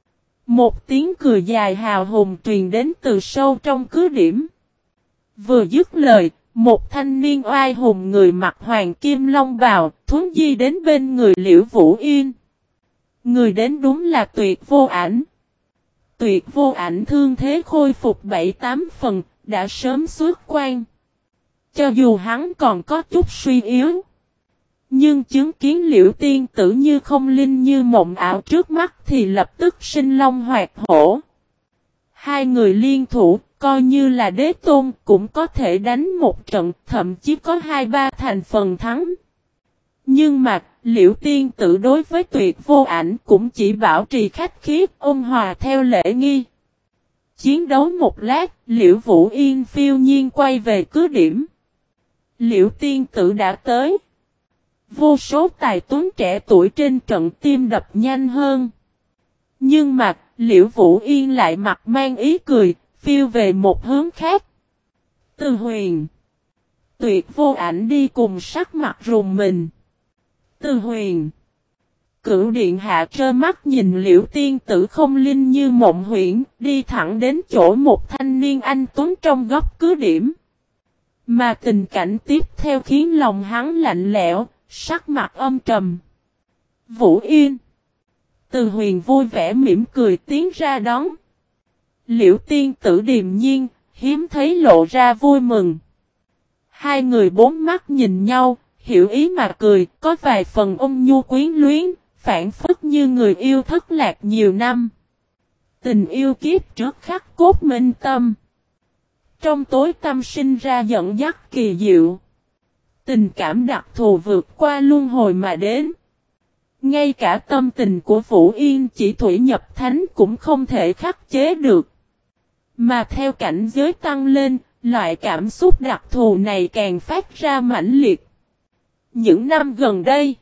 Một tiếng cười dài hào hùng truyền đến từ sâu trong cứ điểm. Vừa dứt lời, một thanh niên oai hùng người mặc hoàng kim long bào, thuấn di đến bên người Liễu Vũ Yên. Người đến đúng là Tuyệt Vô Ảnh. Tuyệt Vô Ảnh thương thế khôi phục bảy tám phần, đã sớm xuất quan. Cho dù hắn còn có chút suy yếu, nhưng chứng kiến Liễu tiên tử như không linh như mộng ảo trước mắt thì lập tức sinh long hoạt hổ. Hai người liên thủ, coi như là đế tôn cũng có thể đánh một trận, thậm chí có hai ba thành phần thắng. Nhưng mà, Liễu tiên tử đối với Tuyệt Vô Ảnh cũng chỉ bảo trì khách khí, ôn hòa theo lễ nghi. Chiến đấu một lát, Liễu Vũ Yên phiêu nhiên quay về cứ điểm. Liễu tiên tử đã tới. Vô số tài tuấn trẻ tuổi trên trận tim đập nhanh hơn. Nhưng mà, Liễu Vũ Yên lại mặt mang ý cười, phiêu về một hướng khác. Từ Huyền. Tuyệt Vô Ảnh đi cùng sắc mặt rùng mình. Từ Huyền. Cửu điện hạ trơ mắt nhìn Liễu tiên tử không linh như mộng huyễn, đi thẳng đến chỗ một thanh niên anh tuấn trong góc cứ điểm. Mà tình cảnh tiếp theo khiến lòng hắn lạnh lẽo, sắc mặt âm trầm. Vũ Yên. Từ Huyền vui vẻ mỉm cười tiến ra đón. Liễu tiên tử điềm nhiên, hiếm thấy lộ ra vui mừng. Hai người bốn mắt nhìn nhau, hiểu ý mà cười, có vài phần ôn nhu quyến luyến, phản phất như người yêu thất lạc nhiều năm. Tình yêu kiếp trước khắc cốt minh tâm. Trong tối tâm sinh ra dẫn dắt kỳ diệu. Tình cảm đặc thù vượt qua luân hồi mà đến. Ngay cả tâm tình của Vũ Yên chỉ thủy nhập thánh cũng không thể khắc chế được. Mà theo cảnh giới tăng lên, loại cảm xúc đặc thù này càng phát ra mãnh liệt. Những năm gần đây,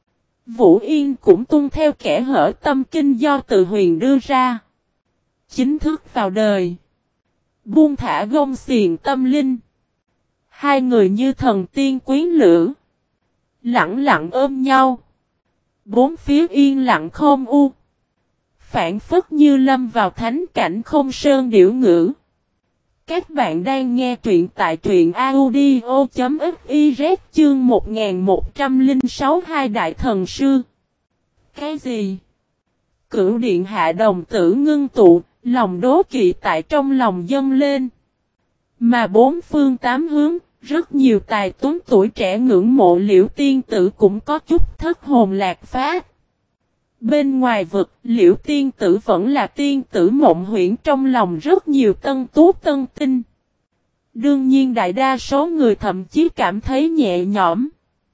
Vũ Yên cũng tuân theo kẻ hở tâm kinh do Từ Huyền đưa ra. Chính thức vào đời. Buông thả gông xiềng tâm linh. Hai người như thần tiên quyến lữ. Lặng lặng ôm nhau. Bốn phía yên lặng không u. Phản phất như lâm vào thánh cảnh không sơn điểu ngữ. Các bạn đang nghe truyện tại truyện audio.fiz chương một nghìn một trăm lẻ sáu Hai Đại Thần Sư. Cái gì? Cửu điện hạ đồng tử ngưng tụ, lòng đố kỵ tại trong lòng dâng lên. Mà bốn phương tám hướng, rất nhiều tài tuấn tuổi trẻ ngưỡng mộ Liễu tiên tử cũng có chút thất hồn lạc phách. Bên ngoài vực, Liễu tiên tử vẫn là tiên tử mộng huyễn trong lòng rất nhiều tân tú tân tinh. Đương nhiên đại đa số người thậm chí cảm thấy nhẹ nhõm.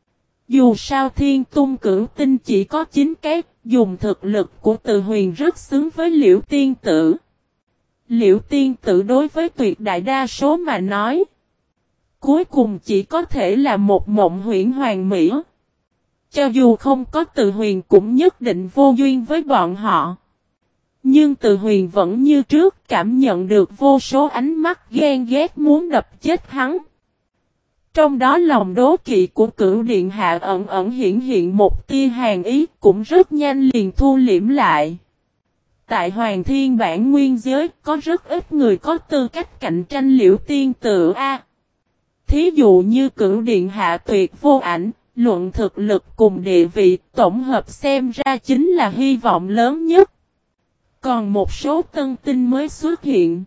Dù sao thiên tung cửu tinh chỉ có chín cái, dùng thực lực của Từ Huyền rất xứng với Liễu tiên tử. Liễu tiên tử đối với tuyệt đại đa số mà nói, cuối cùng chỉ có thể là một mộng huyễn hoàn mỹ. Cho dù không có Từ Huyền cũng nhất định vô duyên với bọn họ. Nhưng Từ Huyền vẫn như trước cảm nhận được vô số ánh mắt ghen ghét muốn đập chết hắn. Trong đó lòng đố kỵ của Cửu điện hạ ẩn ẩn hiện hiện một tia hàn ý cũng rất nhanh liền thu liễm lại. Tại Hoàng Thiên Bản Nguyên giới có rất ít người có tư cách cạnh tranh Liễu tiên tử A. Thí dụ như Cửu điện hạ Tuyệt Vô Ảnh, luận thực lực cùng địa vị tổng hợp xem ra chính là hy vọng lớn nhất. Còn một số tân tinh mới xuất hiện.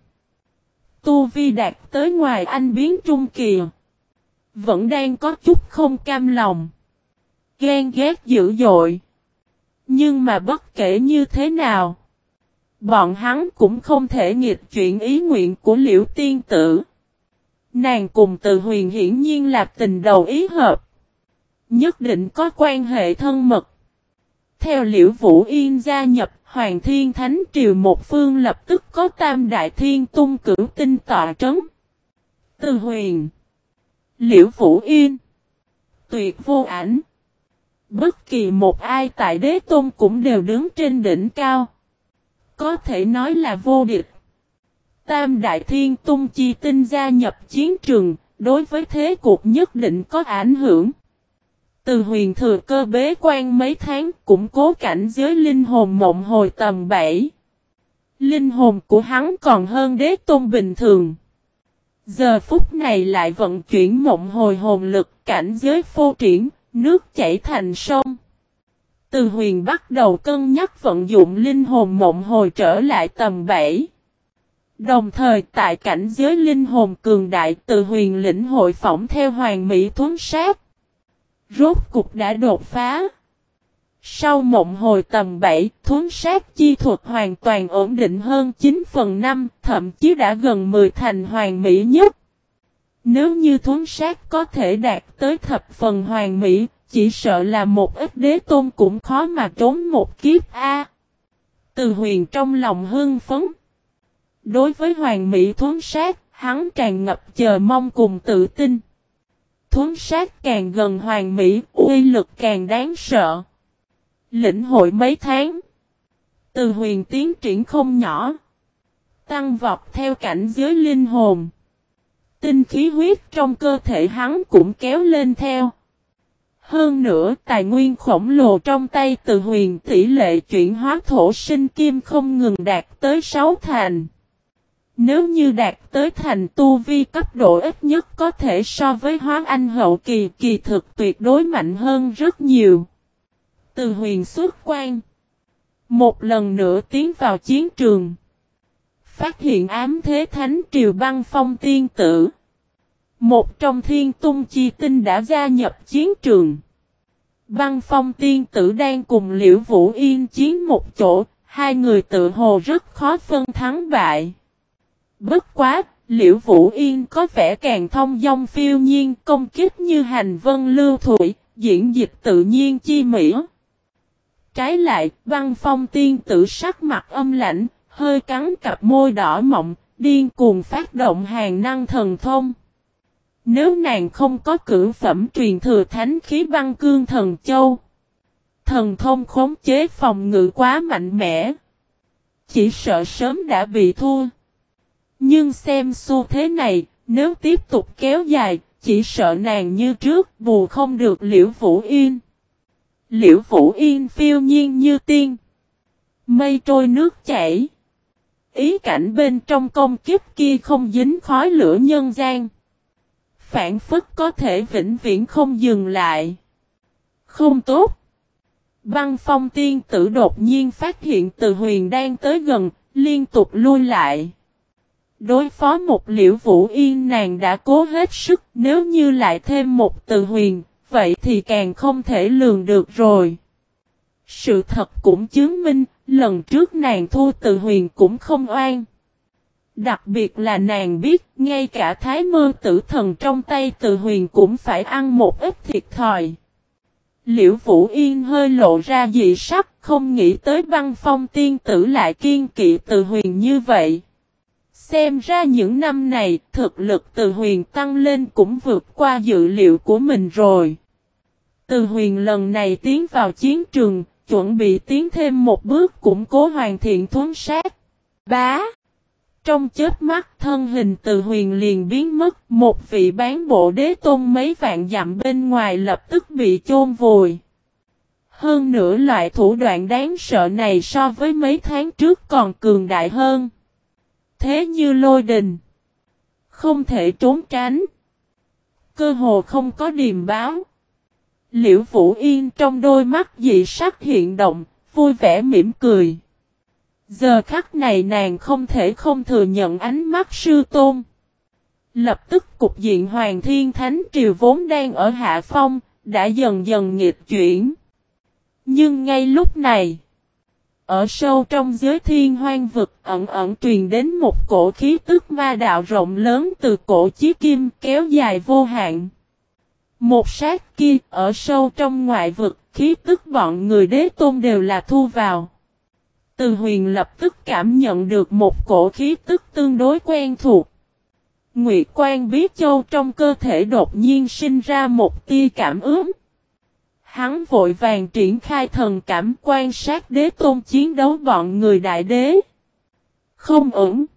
Tu vi đạt tới ngoài anh biến trung kỳ. Vẫn đang có chút không cam lòng. Ghen ghét dữ dội. Nhưng mà bất kể như thế nào, bọn hắn cũng không thể nghịch chuyển ý nguyện của Liễu tiên tử. Nàng cùng Từ Huyền hiển nhiên là tình đầu ý hợp. Nhất định có quan hệ thân mật. Theo Liễu Vũ Yên gia nhập Hoàng Thiên Thánh Triều một phương lập tức có tam đại thiên tung cửu tinh tọa trấn. Từ Huyền, Liễu Vũ Yên, Tuyệt Vô Ảnh, Bất kỳ một ai tại Đế Tôn cũng đều đứng trên đỉnh cao. Có thể nói là vô địch. Tam Đại Thiên Tung chi tinh gia nhập chiến trường, đối với thế cục nhất định có ảnh hưởng. Từ Huyền thừa cơ bế quan mấy tháng củng cố cảnh giới linh hồn mộng hồi tầm bảy. Linh hồn của hắn còn hơn Đế Tôn bình thường. Giờ phút này lại vận chuyển mộng hồi hồn lực, cảnh giới phô triển, nước chảy thành sông. Từ Huyền bắt đầu cân nhắc vận dụng linh hồn mộng hồi trở lại tầm bảy. Đồng thời tại cảnh giới linh hồn cường đại, Từ Huyền lĩnh hội phỏng theo Hoàng Mỹ Thuấn Sát. Rốt cục đã đột phá. Sau mộng hồi tầm bảy, Thuấn Sát chi thuật hoàn toàn ổn định hơn chín phần năm, thậm chí đã gần mười thành hoàn mỹ nhất. Nếu như Thuấn Sát có thể đạt tới thập phần hoàn mỹ, chỉ sợ là một ít Đế Tôn cũng khó mà trốn một kiếp A. Từ Huyền trong lòng hưng phấn. Đối với Hoàng Mỹ Thuấn Sát, hắn tràn ngập chờ mong cùng tự tin. Thuấn Sát càng gần Hoàng Mỹ, uy lực càng đáng sợ. Lĩnh hội mấy tháng. Từ Huyền tiến triển không nhỏ. Tăng vọt theo cảnh giới linh hồn. Tinh khí huyết trong cơ thể hắn cũng kéo lên theo. Hơn nữa, tài nguyên khổng lồ trong tay Từ Huyền tỷ lệ chuyển hóa thổ sinh kim không ngừng đạt tới sáu thành. Nếu như đạt tới thành tu vi cấp độ ít nhất có thể so với hóa anh hậu kỳ, kỳ thực tuyệt đối mạnh hơn rất nhiều. Từ Huyền xuất quan. Một lần nữa tiến vào chiến trường. Phát hiện ám thế thánh triều Băng Phong tiên tử. Một trong thiên tung chi tinh đã gia nhập chiến trường. Băng Phong tiên tử đang cùng Liễu Vũ Yên chiến một chỗ, hai người tự hồ rất khó phân thắng bại. Bất quá, Liễu Vũ Yên có vẻ càng thông dong phiêu nhiên, công kích như hành vân lưu thủy, diễn dịch tự nhiên chi mỹ. Trái lại, Băng Phong tiên tử sắc mặt âm lãnh, hơi cắn cặp môi đỏ mọng, điên cuồng phát động hàng năng thần thông. Nếu nàng không có cửu phẩm truyền thừa thánh khí băng cương thần châu, thần thông khống chế phòng ngự quá mạnh mẽ, chỉ sợ sớm đã bị thua. Nhưng xem xu thế này, nếu tiếp tục kéo dài, chỉ sợ nàng như trước bù không được Liễu Vũ Yên. Liễu Vũ Yên phiêu nhiên như tiên. Mây trôi nước chảy. Ý cảnh bên trong công kiếp kia không dính khói lửa nhân gian. Phản phất có thể vĩnh viễn không dừng lại. Không tốt. Băng Phong tiên tử đột nhiên phát hiện Từ Huyền đang tới gần, liên tục lui lại. Đối phó một Liễu Vũ Yên nàng đã cố hết sức, nếu như lại thêm một Từ Huyền, vậy thì càng không thể lường được rồi. Sự thật cũng chứng minh, lần trước nàng thua Từ Huyền cũng không oan. Đặc biệt là nàng biết, ngay cả Thái Mơ Tử Thần trong tay Từ Huyền cũng phải ăn một ít thiệt thòi. Liễu Vũ Yên hơi lộ ra dị sắc, không nghĩ tới Băng Phong tiên tử lại kiên kỵ Từ Huyền như vậy. Xem ra những năm này, thực lực Từ Huyền tăng lên cũng vượt qua dự liệu của mình rồi. Từ Huyền lần này tiến vào chiến trường, chuẩn bị tiến thêm một bước củng cố hoàn thiện Thuấn Sát. Bá! Trong chớp mắt thân hình Từ Huyền liền biến mất, một vị bán bộ đế tôn mấy vạn dặm bên ngoài lập tức bị chôn vùi. Hơn nữa loại thủ đoạn đáng sợ này so với mấy tháng trước còn cường đại hơn. Thế như lôi đình. Không thể trốn tránh. Cơ hồ không có điềm báo. Liễu Vũ Yên trong đôi mắt dị sắc hiện động, vui vẻ mỉm cười. Giờ khắc này nàng không thể không thừa nhận ánh mắt sư tôn. Lập tức cục diện Hoàng Thiên Thánh Triều vốn đang ở hạ phong, đã dần dần nghịch chuyển. Nhưng ngay lúc này, ở sâu trong giới thiên hoang vực ẩn ẩn truyền đến một cổ khí tức ma đạo rộng lớn từ cổ chí kim kéo dài vô hạn. Một sát kia ở sâu trong ngoại vực, khí tức bọn người đế tôn đều là thu vào. Từ Huyền lập tức cảm nhận được một cổ khí tức tương đối quen thuộc. Nguyệt Quan Bí Châu trong cơ thể đột nhiên sinh ra một tia cảm ứng. Hắn vội vàng triển khai thần cảm quan sát đế tôn chiến đấu bọn người đại đế. Không ổn.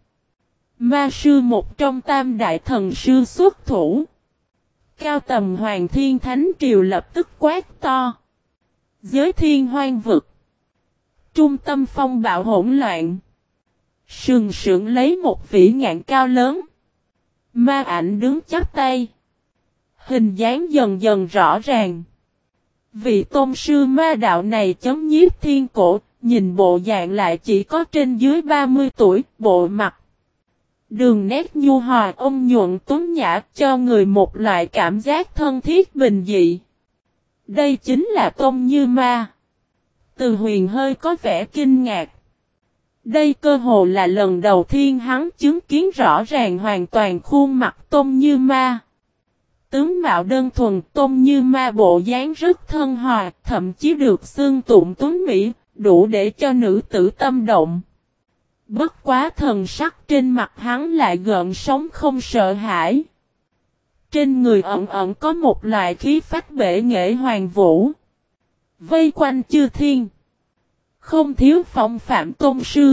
Ma sư một trong tam đại thần sư xuất thủ. Cao tầm Hoàng Thiên Thánh Triều lập tức quát to. Giới thiên hoang vực. Trung tâm phong bạo hỗn loạn. Sừng sững lấy một vĩ ngạn cao lớn. Ma ảnh đứng chắp tay. Hình dáng dần dần rõ ràng. Vị tôn sư ma đạo này chấm nhiếp thiên cổ, nhìn bộ dạng lại chỉ có trên dưới ba mươi tuổi, bộ mặt. Đường nét nhu hòa ôn nhuận tuấn nhã cho người một loại cảm giác thân thiết bình dị. Đây chính là Tôn Như Ma. Từ Huyền hơi có vẻ kinh ngạc. Đây cơ hồ là lần đầu tiên hắn chứng kiến rõ ràng hoàn toàn khuôn mặt Tôn Như Ma. Tướng mạo đơn thuần Tôn Như Ma bộ dáng rất thân hòa, thậm chí được xưng tụng tuấn mỹ, đủ để cho nữ tử tâm động. Bất quá thần sắc trên mặt hắn lại gợn sóng không sợ hãi. Trên người ẩn ẩn có một loại khí phách bể nghệ hoàng vũ. Vây quanh chư thiên. Không thiếu phong phạm tôn sư.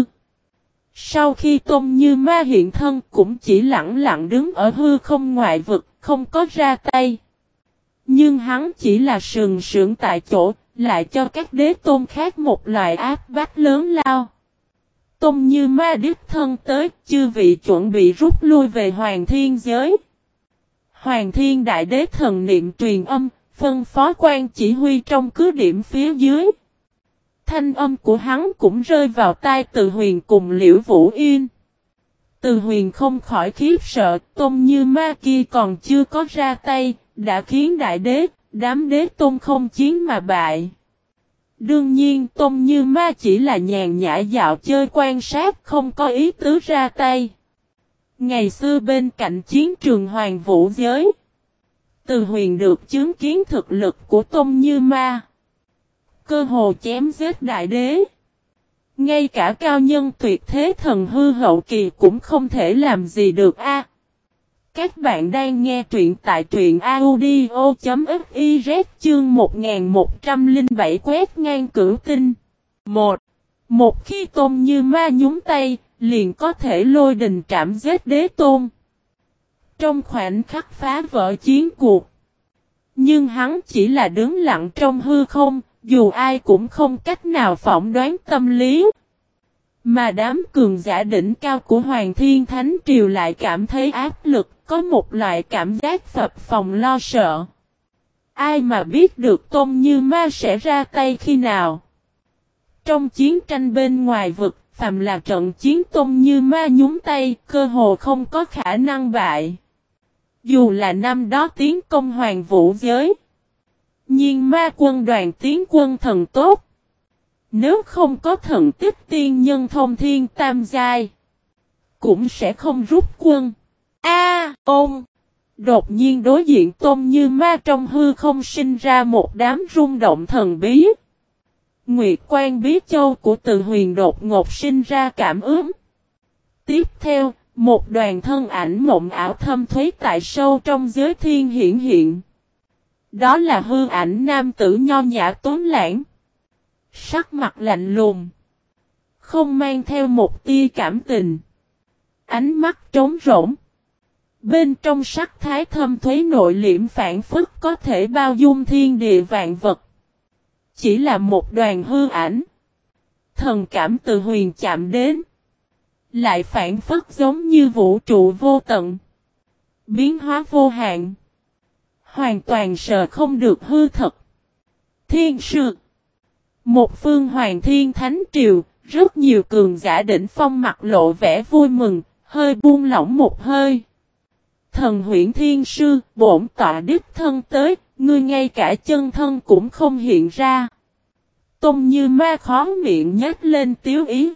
Sau khi Tôn Như Ma hiện thân cũng chỉ lặng lặng đứng ở hư không ngoại vực, không có ra tay. Nhưng hắn chỉ là sừng sững tại chỗ, lại cho các đế tôn khác một loại áp bách lớn lao. Tôn Như Ma đích thân tới, chư vị chuẩn bị rút lui về Hoàng Thiên giới. Hoàng Thiên Đại Đế thần niệm truyền âm, phân phó quan chỉ huy trong cứ điểm phía dưới. Thanh âm của hắn cũng rơi vào tai Từ Huyền cùng Liễu Vũ Yên. Từ Huyền không khỏi khiếp sợ, Tôn Như Ma kia còn chưa có ra tay, đã khiến Đại Đế, đám đế tôn không chiến mà bại. Đương nhiên Tôn Như Ma chỉ là nhàn nhã dạo chơi quan sát, không có ý tứ ra tay. Ngày xưa bên cạnh chiến trường Hoàng Vũ giới, Từ Huyền được chứng kiến thực lực của Tôn Như Ma. Cơ hồ chém giết đại đế. Ngay cả cao nhân tuyệt thế thần hư hậu kỳ cũng không thể làm gì được a. Các bạn đang nghe truyện tại truyện audio.fiz chương một nghìn một trăm lẻ bảy quét ngang cửu tinh. một. Một khi Tôn Như Ma nhúng tay, liền có thể lôi đình trảm giết đế tôn. Trong khoảnh khắc phá vỡ chiến cuộc. Nhưng hắn chỉ là đứng lặng trong hư không, dù ai cũng không cách nào phỏng đoán tâm lý. Mà đám cường giả đỉnh cao của Hoàng Thiên Thánh Triều lại cảm thấy áp lực, có một loại cảm giác phập phồng lo sợ. Ai mà biết được Tôn Như Ma sẽ ra tay khi nào? Trong chiến tranh bên ngoài vực, phàm là trận chiến Tôn Như Ma nhúng tay, cơ hồ không có khả năng bại. Dù là năm đó tiến công Hoàng Vũ giới. Nhưng ma quân đoàn tiến quân thần tốt. Nếu không có thần tích tiên nhân thông thiên tam giai, cũng sẽ không rút quân. A, ôm. Đột nhiên đối diện Tôn Như Ma trong hư không sinh ra một đám rung động thần bí. Nguyệt Quan Bí Châu của Từ Huyền đột ngột sinh ra cảm ứng. Tiếp theo, một đoàn thân ảnh mộng ảo thâm thúy tại sâu trong giới thiên hiển hiện. Đó là hư ảnh nam tử nho nhã tuấn lãng. Sắc mặt lạnh lùng. Không mang theo một tia cảm tình. Ánh mắt trống rỗng. Bên trong sắc thái thâm thúy nội liễm phản phất có thể bao dung thiên địa vạn vật. Chỉ là một đoàn hư ảnh. Thần cảm Từ Huyền chạm đến. Lại phản phất giống như vũ trụ vô tận. Biến hóa vô hạn. Hoàn toàn sợ không được hư thật. Thiên sư. Một phương Hoàng Thiên Thánh Triều, rất nhiều cường giả đỉnh phong mặt lộ vẻ vui mừng, hơi buông lỏng một hơi. Thần Huyễn Thiên Sư, bổn tọa đích thân tới, ngươi ngay cả chân thân cũng không hiện ra. Tôn Như Ma khó miệng nhếch lên tiếu ý.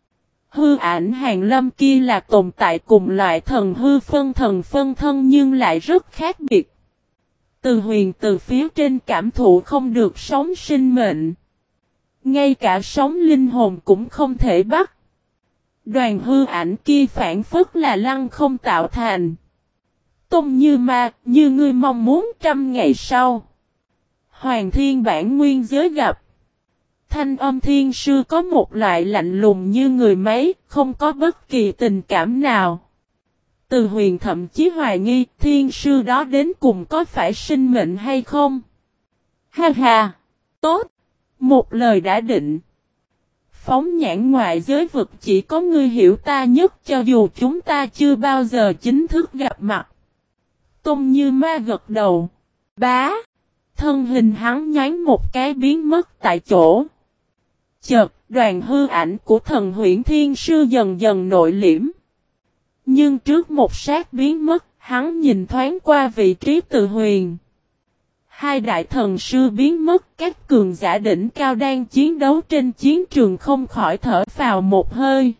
Hư ảnh Hàn Lâm kia là tồn tại cùng loại thần hư phân thần phân thân nhưng lại rất khác biệt. Từ Huyền từ phía trên cảm thụ không được sống sinh mệnh. Ngay cả sống linh hồn cũng không thể bắt. Đoàn hư ảnh kia phản phất là lăng không tạo thành. Tôn Như Ma, như ngươi mong muốn trăm ngày sau. Hoàng thiên bản nguyên giới gặp. Thanh âm thiên sư có một loại lạnh lùng như người máy, không có bất kỳ tình cảm nào. Từ Huyền thậm chí hoài nghi thiên sư đó đến cùng có phải sinh mệnh hay không. Ha ha! Tốt! Một lời đã định. Phóng nhãn ngoại giới vực chỉ có ngươi hiểu ta nhất cho dù chúng ta chưa bao giờ chính thức gặp mặt. Tôn Như Ma gật đầu. Bá! Thân hình hắn nhoáng một cái biến mất tại chỗ. Chợt, đoàn hư ảnh của thần Huyễn Thiên Sư dần dần nội liễm. Nhưng trước một sát biến mất, hắn nhìn thoáng qua vị trí Từ Huyền. Hai đại thần sư biến mất, các cường giả đỉnh cao đang chiến đấu trên chiến trường không khỏi thở phào một hơi.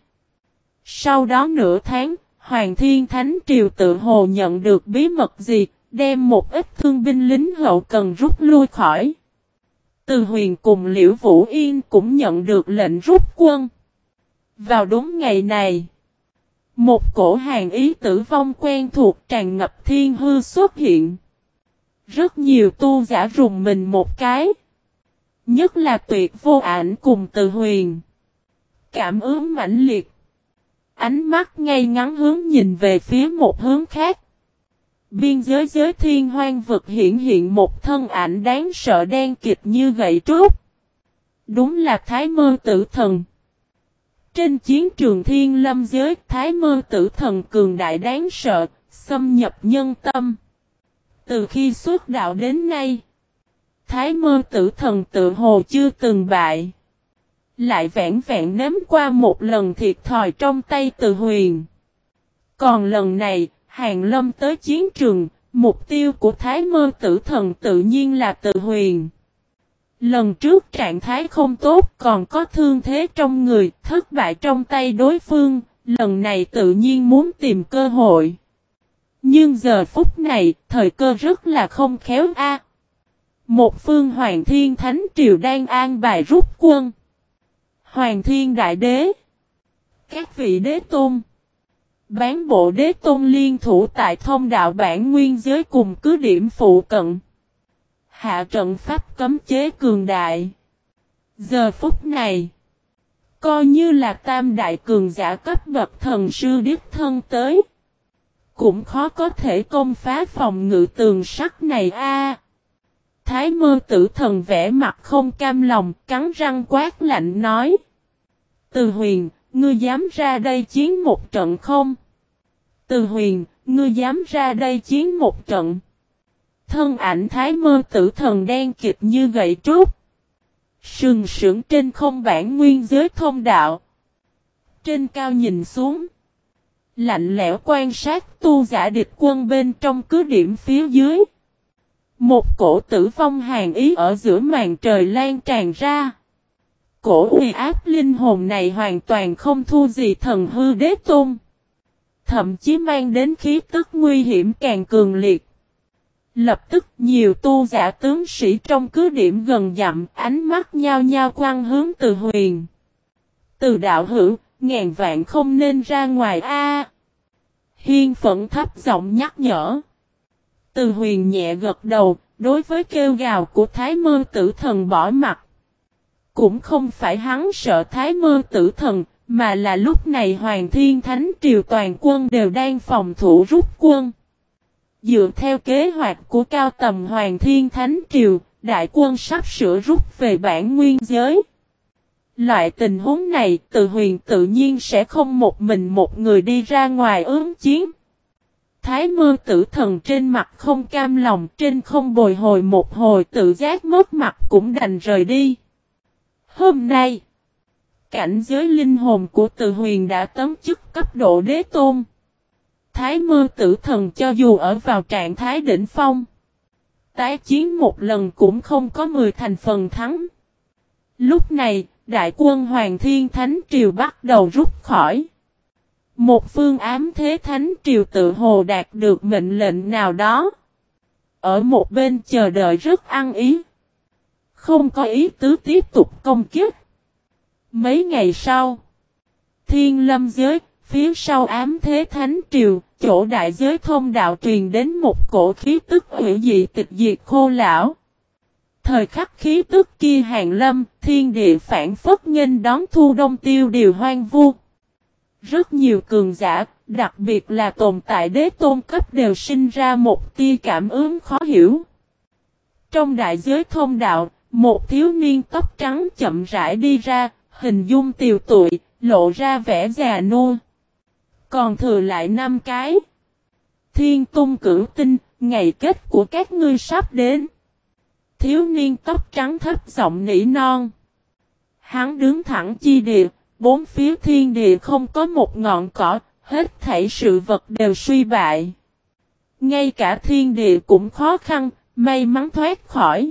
Sau đó nửa tháng, Hoàng Thiên Thánh Triều tự hồ nhận được bí mật gì, đem một ít thương binh lính hậu cần rút lui khỏi. Từ Huyền cùng Liễu Vũ Yên cũng nhận được lệnh rút quân. Vào đúng ngày này, một cổ hàn ý tử vong quen thuộc tràn ngập thiên hư xuất hiện. Rất nhiều tu giả rùng mình một cái. Nhất là Tuyệt Vô Ảnh cùng Từ Huyền. Cảm ứng mãnh liệt. Ánh mắt ngay ngắn hướng nhìn về phía một hướng khác. Biên giới giới thiên hoang vực hiện hiện một thân ảnh đáng sợ đen kịt như gậy trúc. Đúng là Thái Mơ Tử Thần. Trên chiến trường thiên lâm giới, Thái Mơ Tử Thần cường đại đáng sợ, xâm nhập nhân tâm. Từ khi xuất đạo đến nay, Thái Mơ Tử Thần tự hồ chưa từng bại. Lại vẹn vẹn nếm qua một lần thiệt thòi trong tay Từ Huyền. Còn lần này, Hàn Lâm tới chiến trường, mục tiêu của Thái Mơ Tử Thần tự nhiên là Từ Huyền. Lần trước trạng thái không tốt còn có thương thế trong người, thất bại trong tay đối phương, lần này tự nhiên muốn tìm cơ hội. Nhưng giờ phút này, thời cơ rất là không khéo a. Một phương Hoàng Thiên Thánh Triều đang an bài rút quân. Hoàng Thiên Đại Đế, các vị đế tôn, bán bộ đế tôn liên thủ tại thông đạo bản nguyên giới cùng cứ điểm phụ cận. Hạ trận pháp cấm chế cường đại. Giờ phút này, coi như là tam đại cường giả cấp bậc thần sư đích thân tới, cũng khó có thể công phá phòng ngự tường sắt này a. Thái Mơ Tử Thần vẽ mặt không cam lòng, cắn răng quát lạnh nói. Từ Huyền, ngươi dám ra đây chiến một trận không? Từ Huyền, ngươi dám ra đây chiến một trận? Thân ảnh Thái Mơ Tử Thần đen kịt như gậy trúc. Sừng sững trên không bản nguyên giới thông đạo. Trên cao nhìn xuống. Lạnh lẽo quan sát tu giả địch quân bên trong cứ điểm phía dưới. Một cổ tử vong hàn ý ở giữa màn trời lan tràn ra. Cổ uy áp linh hồn này hoàn toàn không thua gì thần hư đế tôn. Thậm chí mang đến khí tức nguy hiểm càng cường liệt. Lập tức nhiều tu giả tướng sĩ trong cứ điểm gần dặm, ánh mắt nhao nhao quăng hướng Từ Huyền. Từ đạo hữu, ngàn vạn không nên ra ngoài a. Hiên Phẫn thấp giọng nhắc nhở. Từ Huyền nhẹ gật đầu, đối với kêu gào của Thái Mơ Tử Thần bỏ mặt. Cũng không phải hắn sợ Thái Mơ Tử Thần, mà là lúc này Hoàng Thiên Thánh Triều toàn quân đều đang phòng thủ rút quân. Dựa theo kế hoạch của cao tầm Hoàng Thiên Thánh Triều, đại quân sắp sửa rút về bản nguyên giới. Loại tình huống này, Từ Huyền tự nhiên sẽ không một mình một người đi ra ngoài ứng chiến. Thái Mơ Tử Thần trên mặt không cam lòng, trên không bồi hồi một hồi tự giác mất mặt cũng đành rời đi. Hôm nay, cảnh giới linh hồn của Từ Huyền đã tấm chức cấp độ đế tôn. Thái Mơ Tử Thần cho dù ở vào trạng thái đỉnh phong, tái chiến một lần cũng không có mười thành phần thắng. Lúc này, đại quân Hoàng Thiên Thánh Triều bắt đầu rút khỏi. Một phương ám thế Thánh Triều tự hồ đạt được mệnh lệnh nào đó. Ở một bên chờ đợi rất ăn ý. Không có ý tứ tiếp tục công kích. Mấy ngày sau, Thiên Lâm giới, phía sau ám thế Thánh Triều, chỗ đại giới thông đạo truyền đến một cổ khí tức hủy dị tịch diệt khô lão. Thời khắc khí tức kia hàng lâm, thiên địa phản phất nghênh đón thu đông tiêu điều hoang vu. Rất nhiều cường giả, đặc biệt là tồn tại đế tôn cấp đều sinh ra một tia cảm ứng khó hiểu. Trong đại giới thông đạo, một thiếu niên tóc trắng chậm rãi đi ra, hình dung tiều tụy, lộ ra vẻ già nua. Còn thừa lại năm cái. Thiên tung cửu tinh, ngày kết của các ngươi sắp đến. Thiếu niên tóc trắng thấp giọng nỉ non. Hắn đứng thẳng chi địa, bốn phía thiên địa không có một ngọn cỏ, hết thảy sự vật đều suy bại. Ngay cả thiên địa cũng khó khăn, may mắn thoát khỏi.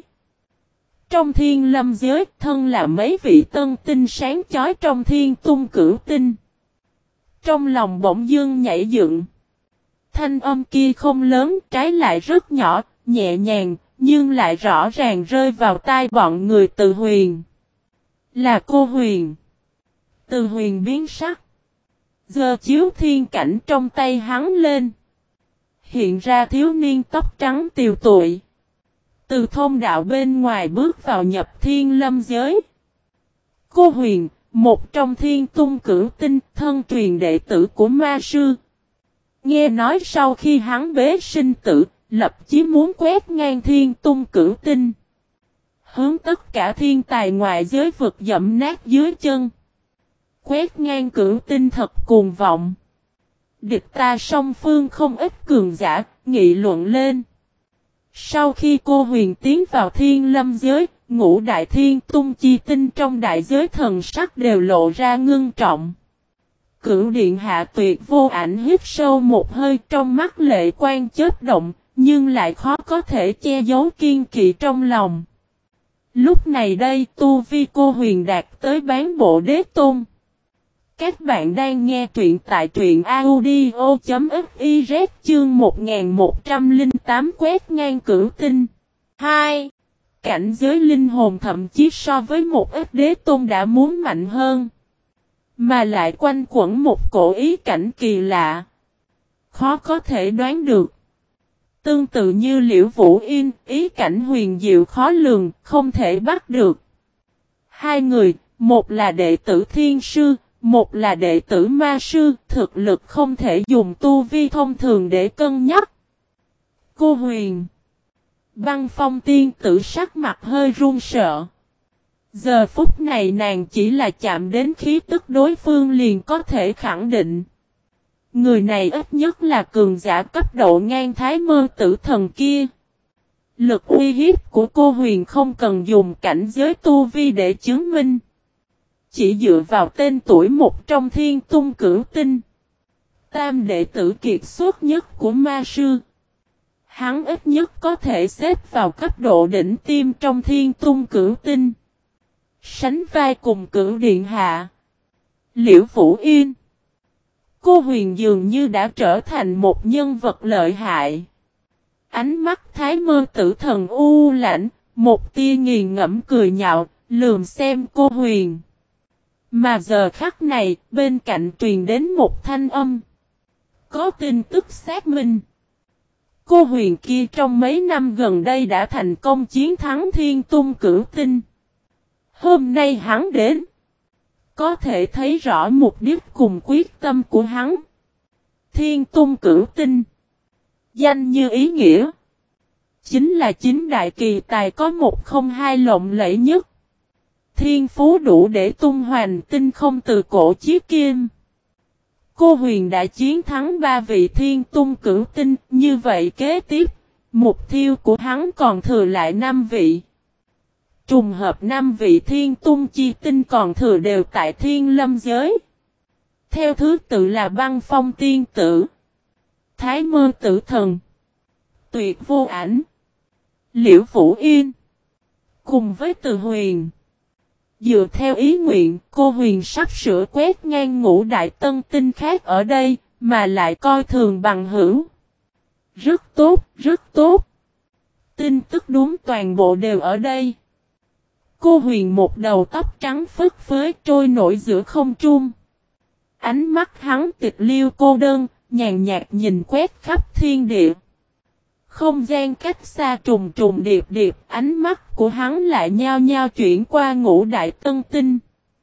Trong thiên lâm giới, thân là mấy vị tân tinh sáng chói trong thiên tung cửu tinh. Trong lòng bỗng dưng nhảy dựng. Thanh âm kia không lớn, trái lại rất nhỏ, nhẹ nhàng, nhưng lại rõ ràng rơi vào tai bọn người Từ Huyền. Là cô Huyền. Từ Huyền biến sắc. Giơ chiếu thiên cảnh trong tay hắn lên. Hiện ra thiếu niên tóc trắng tiều tụy. Từ thông đạo bên ngoài bước vào nhập thiên lâm giới. Cô Huyền, một trong thiên tung cửu tinh, thân truyền đệ tử của ma sư. Nghe nói sau khi hắn bế sinh tử, lập chí muốn quét ngang thiên tung cửu tinh. Hướng tất cả thiên tài ngoại giới vực dẫm nát dưới chân. Quét ngang cửu tinh thật cuồng vọng. Địch ta song phương không ít cường giả, nghị luận lên. Sau khi cô Huyền tiến vào thiên lâm giới, ngũ đại thiên tung chi tinh trong đại giới thần sắc đều lộ ra ngưng trọng. Cửu điện hạ tuyệt vô ảnh hít sâu một hơi, trong mắt lệ quan chớp động, nhưng lại khó có thể che giấu kiên kỵ trong lòng. Lúc này đây tu vi cô Huyền đạt tới bán bộ đế tôn. Các bạn đang nghe truyện tại truyện audio.fiz chương một nghìn một trăm lẻ tám quét ngang cửu tinh. hai. Cảnh giới linh hồn thậm chí so với một ít đế tôn đã muốn mạnh hơn. Mà lại quanh quẩn một cổ ý cảnh kỳ lạ. Khó có thể đoán được. Tương tự như Liễu Vũ Yên, ý cảnh huyền diệu khó lường, không thể bắt được. Hai người, một là đệ tử thiên sư, một là đệ tử ma sư, thực lực không thể dùng tu vi thông thường để cân nhắc. Cô Huyền. Băng Phong tiên tử sắc mặt hơi run sợ. Giờ phút này nàng chỉ là chạm đến khí tức đối phương liền có thể khẳng định. Người này ít nhất là cường giả cấp độ ngang thái mơ tử thần kia. Lực uy hiếp của cô Huyền không cần dùng cảnh giới tu vi để chứng minh. Chỉ dựa vào tên tuổi một trong thiên tung cửu tinh. Tam đệ tử kiệt xuất nhất của ma sư. Hắn ít nhất có thể xếp vào cấp độ đỉnh tiêm trong thiên tung cửu tinh. Sánh vai cùng cửu điện hạ. Liễu Vũ Yên. Cô Huyền dường như đã trở thành một nhân vật lợi hại. Ánh mắt thái mơ tử thần u lãnh, một tia nghiền ngẫm cười nhạo, lườm xem cô Huyền. Mà giờ khắc này, bên cạnh truyền đến một thanh âm. Có tin tức xác minh. Cô Huyền kia trong mấy năm gần đây đã thành công chiến thắng thiên tung cửu tinh. Hôm nay hắn đến. Có thể thấy rõ mục đích cùng quyết tâm của hắn. Thiên tung cửu tinh. Danh như ý nghĩa. Chính là chính đại kỳ tài có một không hai lộng lẫy nhất. Thiên phú đủ để tung hoành tinh không từ cổ chí kim. Cô Huyền đã chiến thắng ba vị thiên tung cửu tinh. Như vậy kế tiếp, mục tiêu của hắn còn thừa lại năm vị. Trùng hợp năm vị thiên tung chi tinh còn thừa đều tại thiên lâm giới. Theo thứ tự là Băng Phong tiên tử, Thái mơ tử thần, Tuyệt vô ảnh, Liễu Vũ Yên, cùng với Từ Huyền. Dựa theo ý nguyện, cô Huyền sắp sửa quét ngang ngũ đại tân tinh khác ở đây, mà lại coi thường bằng hữu. Rất tốt, rất tốt. Tin tức đúng toàn bộ đều ở đây. Cô Huyền một đầu tóc trắng phất phới trôi nổi giữa không trung. Ánh mắt hắn tịch liêu cô đơn, nhàn nhạt nhìn quét khắp thiên địa. Không gian cách xa trùng trùng điệp điệp, ánh mắt của hắn lại nhao nhao chuyển qua Ngũ Đại Tân Tinh.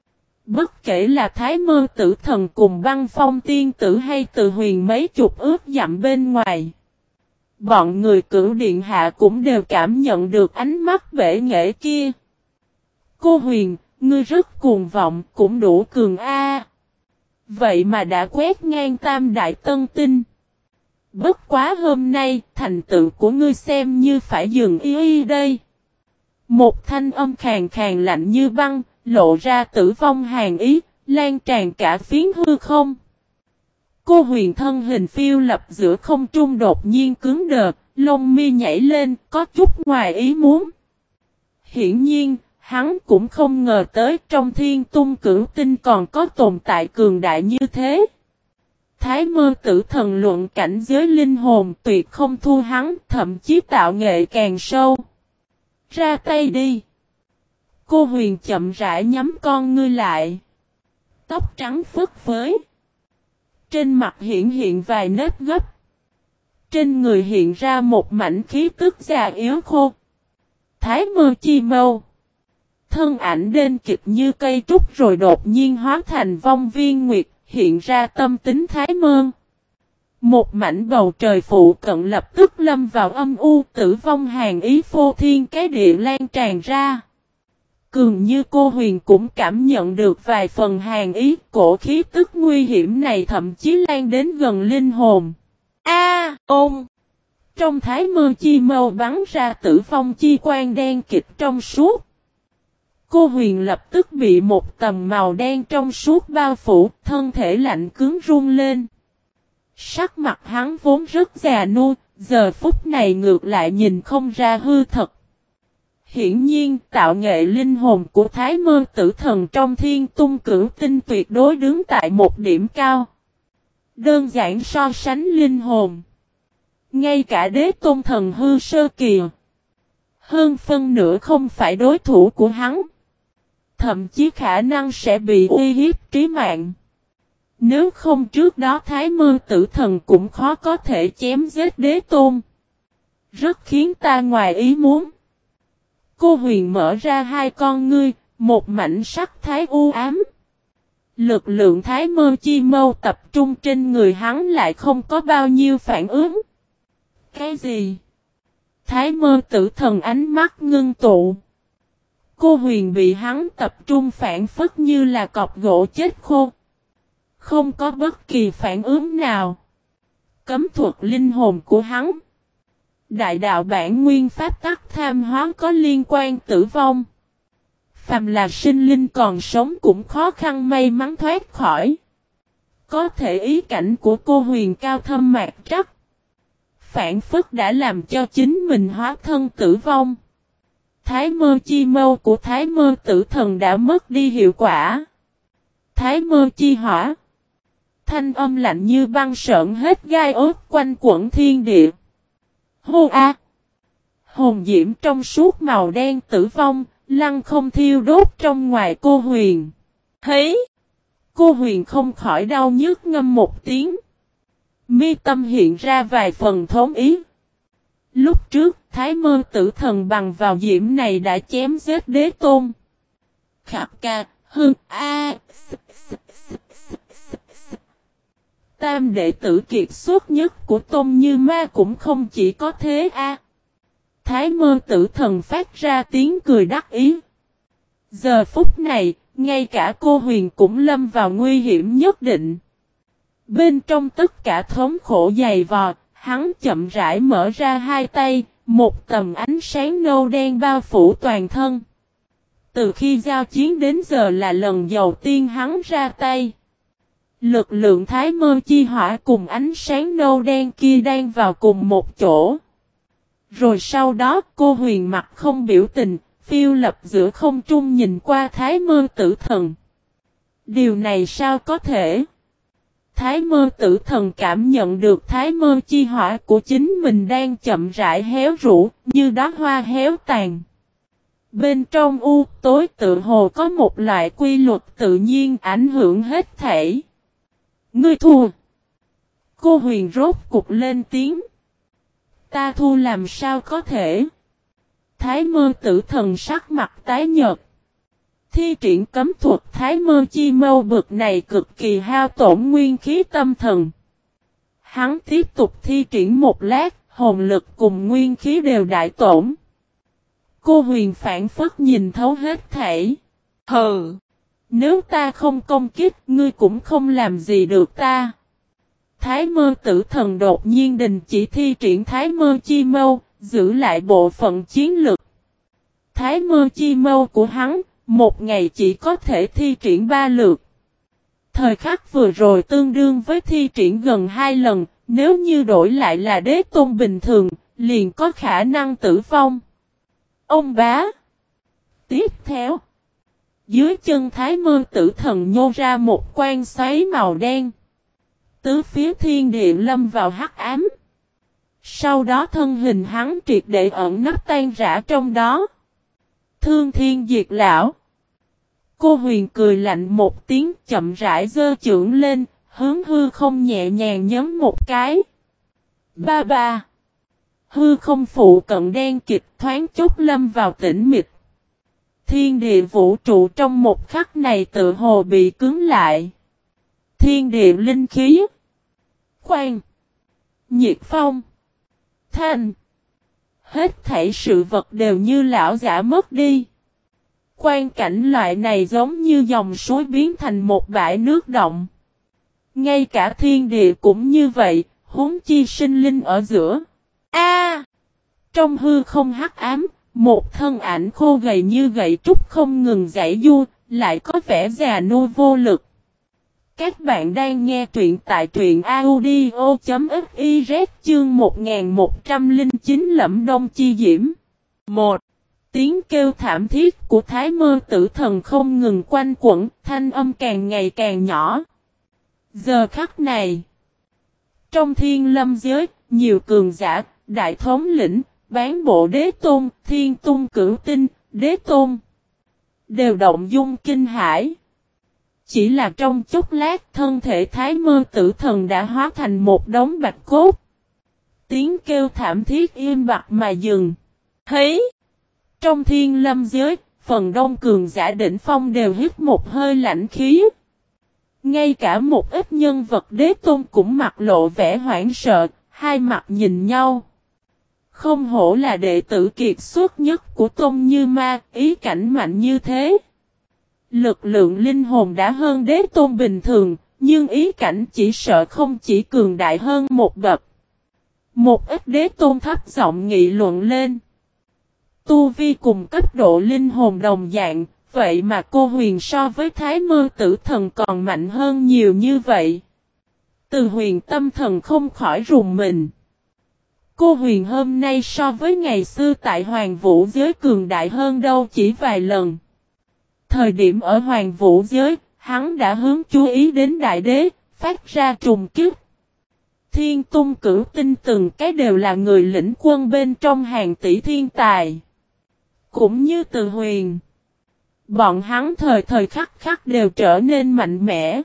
Bất kể là Thái Mơ Tử Thần cùng Băng Phong Tiên Tử hay Từ Huyền mấy chục ước dặm bên ngoài, bọn người Cửu Điện Hạ cũng đều cảm nhận được ánh mắt bể nghệ kia. Cô Huyền, ngươi rất cuồng vọng, cũng đủ cường a. Vậy mà đã quét ngang Tam Đại Tân Tinh. Bất quá hôm nay, thành tựu của ngươi xem như phải dừng y y đây. Một thanh âm khàn khàn lạnh như băng, lộ ra tử vong hàn ý, lan tràn cả phiến hư không. Cô Huyền thân hình phiêu lập giữa không trung đột nhiên cứng đờ, lông mi nhảy lên, có chút ngoài ý muốn. Hiển nhiên, hắn cũng không ngờ tới trong Thiên Tung Cửu Tinh còn có tồn tại cường đại như thế. Thái Mơ Tử Thần luận cảnh giới linh hồn tuyệt không thua hắn, thậm chí tạo nghệ càng sâu. Ra tay đi. Cô Huyền chậm rãi nhắm con ngươi lại. Tóc trắng phất phới. Trên mặt hiện hiện vài nếp gấp. Trên người hiện ra một mảnh khí tức già yếu khô. Thái Mơ Chi Mâu. Thân ảnh đen kịch như cây trúc rồi đột nhiên hóa thành vong viên nguyệt, hiện ra tâm tính Thái Mơ. Một mảnh bầu trời phụ cận lập tức lâm vào âm u, tử vong hàn ý phô thiên cái địa lan tràn ra. Cường như cô Huyền cũng cảm nhận được vài phần hàn ý, cổ khí tức nguy hiểm này thậm chí lan đến gần linh hồn. A, ôm! Trong Thái Mơ Chi Mâu bắn ra tử vong chi quang đen kịch trong suốt. Cô Huyền lập tức bị một tầm màu đen trong suốt bao phủ, thân thể lạnh cứng run lên. Sắc mặt hắn vốn rất già nua, giờ phút này ngược lại nhìn không ra hư thật. Hiển nhiên, tạo nghệ linh hồn của Thái Mơ Tử Thần trong Thiên Tung Cửu Tinh tuyệt đối đứng tại một điểm cao. Đơn giản so sánh linh hồn. Ngay cả Đế Tôn Thần hư sơ kỳ, hơn phân nửa không phải đối thủ của hắn. Thậm chí khả năng sẽ bị uy hiếp trí mạng. Nếu không trước đó Thái Mơ Tử Thần cũng khó có thể chém giết Đế Tôn. Rất khiến ta ngoài ý muốn. Cô Huyền mở ra hai con ngươi, một mảnh sắc thái u ám. Lực lượng Thái Mơ Chi Mâu tập trung trên người hắn lại không có bao nhiêu phản ứng. Cái gì? Thái Mơ Tử Thần ánh mắt ngưng tụ. Cô Huyền bị hắn tập trung phản phất như là cọc gỗ chết khô. Không có bất kỳ phản ứng nào. Cấm thuật linh hồn của hắn. Đại đạo bản nguyên pháp tắc tham hóa có liên quan tử vong. Phàm là sinh linh còn sống cũng khó khăn may mắn thoát khỏi. Có thể ý cảnh của cô Huyền cao thâm mạc trắc. Phản phất đã làm cho chính mình hóa thân tử vong. Thái Mơ Chi Mâu của Thái Mơ Tử Thần đã mất đi hiệu quả. Thái Mơ Chi Hỏa. Thanh âm lạnh như băng sợn hết gai ốt quanh quẩn thiên địa. Hô a! Hồn diễm trong suốt màu đen tử vong, lăng không thiêu đốt trong ngoài cô Huyền. Thấy! Cô Huyền không khỏi đau nhức ngâm một tiếng. Mi tâm hiện ra vài phần thốn ý. Lúc trước, Thái Mơ Tử Thần bằng vào diễm này đã chém giết Đế Tôn. Khạp ca, hương, a, tam đệ tử kiệt xuất nhất của Tôn Như Ma cũng không chỉ có thế a. Thái Mơ Tử Thần phát ra tiếng cười đắc ý. Giờ phút này, ngay cả cô Huyền cũng lâm vào nguy hiểm nhất định. Bên trong tất cả thống khổ dày vò, hắn chậm rãi mở ra hai tay, một tầm ánh sáng nâu đen bao phủ toàn thân. Từ khi giao chiến đến giờ là lần đầu tiên hắn ra tay. Lực lượng Thái Mơ Chi Hỏa cùng ánh sáng nâu đen kia đang vào cùng một chỗ. Rồi sau đó cô Huyền mặt không biểu tình, phiêu lập giữa không trung nhìn qua Thái Mơ Tử Thần. Điều này sao có thể? Thái Mơ Tử Thần cảm nhận được Thái Mơ Chi Hỏa của chính mình đang chậm rãi héo rũ, như đóa hoa héo tàn. Bên trong u tối tự hồ có một loại quy luật tự nhiên ảnh hưởng hết thảy. Ngươi thua. Cô Huyền rốt cục lên tiếng. Ta thua làm sao có thể? Thái Mơ Tử Thần sắc mặt tái nhợt. Thi triển cấm thuật Thái Mơ Chi Mâu bực này cực kỳ hao tổn nguyên khí tâm thần. Hắn tiếp tục thi triển một lát, hồn lực cùng nguyên khí đều đại tổn. Cô Huyền phản phất nhìn thấu hết thảy. Hừ! Nếu ta không công kích, ngươi cũng không làm gì được ta. Thái Mơ Tử Thần đột nhiên đình chỉ thi triển Thái Mơ Chi Mâu, giữ lại bộ phận chiến lực. Thái Mơ Chi Mâu của hắn, một ngày chỉ có thể thi triển ba lượt. Thời khắc vừa rồi tương đương với thi triển gần hai lần, nếu như đổi lại là đế tôn bình thường, liền có khả năng tử vong. Ông bá! Tiếp theo, dưới chân Thái Mơ Tử Thần nhô ra một quan xoáy màu đen. Tứ phía thiên địa lâm vào hắc ám. Sau đó thân hình hắn triệt để ẩn nấp tan rã trong đó. Thương Thiên Diệt Lão. Cô Huyền cười lạnh một tiếng, chậm rãi giơ chưởng lên, hướng hư không nhẹ nhàng nhấn một cái. Ba ba. Hư không phụ cận đen kịch thoáng chốc lâm vào tĩnh mịch. Thiên địa vũ trụ trong một khắc này tự hồ bị cứng lại. Thiên địa linh khí. Quang. Nhiệt phong. Thanh. Hết thảy sự vật đều như lão giả mất đi. Quan cảnh loại này giống như dòng suối biến thành một bãi nước động. Ngay cả thiên địa cũng như vậy, huống chi sinh linh ở giữa. A! Trong hư không hắc ám, một thân ảnh khô gầy như gậy trúc không ngừng giãy giụa, lại có vẻ già nua vô lực. Các bạn đang nghe truyện tại truyện audio chấm fiz chương một nghìn một trăm lẻ chín Lẫm Đông Chi Diễm. một. Tiếng kêu thảm thiết của Thái Mơ Tử Thần không ngừng quanh quẩn, thanh âm càng ngày càng nhỏ. Giờ khắc này, trong thiên lâm giới, nhiều cường giả, đại thống lĩnh, bán bộ đế tôn, thiên tung cửu tinh, đế tôn, đều động dung kinh hãi. Chỉ là trong chốc lát thân thể Thái Mơ Tử Thần đã hóa thành một đống bạch cốt. Tiếng kêu thảm thiết im bặt mà dừng. Hấy! Trong thiên lâm giới, phần đông cường giả đỉnh phong đều hít một hơi lạnh khí. Ngay cả một ít nhân vật đế tôn cũng mặt lộ vẻ hoảng sợ, hai mặt nhìn nhau. Không hổ là đệ tử kiệt xuất nhất của Tôn Như Ma, ý cảnh mạnh như thế. Lực lượng linh hồn đã hơn đế tôn bình thường, nhưng ý cảnh chỉ sợ không chỉ cường đại hơn một bậc. Một ít đế tôn thấp giọng nghị luận lên. Tu vi cùng cấp độ linh hồn đồng dạng, vậy mà cô Huyền so với Thái Mơ Tử Thần còn mạnh hơn nhiều như vậy. Từ Huyền tâm thần không khỏi rùng mình. Cô Huyền hôm nay so với ngày xưa tại Hoàng Vũ giới cường đại hơn đâu chỉ vài lần. Thời điểm ở Hoàng Vũ giới, hắn đã hướng chú ý đến Đại Đế, phát ra trùng kiếp. Thiên tung cửu tinh từng cái đều là người lĩnh quân bên trong hàng tỷ thiên tài. Cũng như Từ Huyền. Bọn hắn thời thời khắc khắc đều trở nên mạnh mẽ.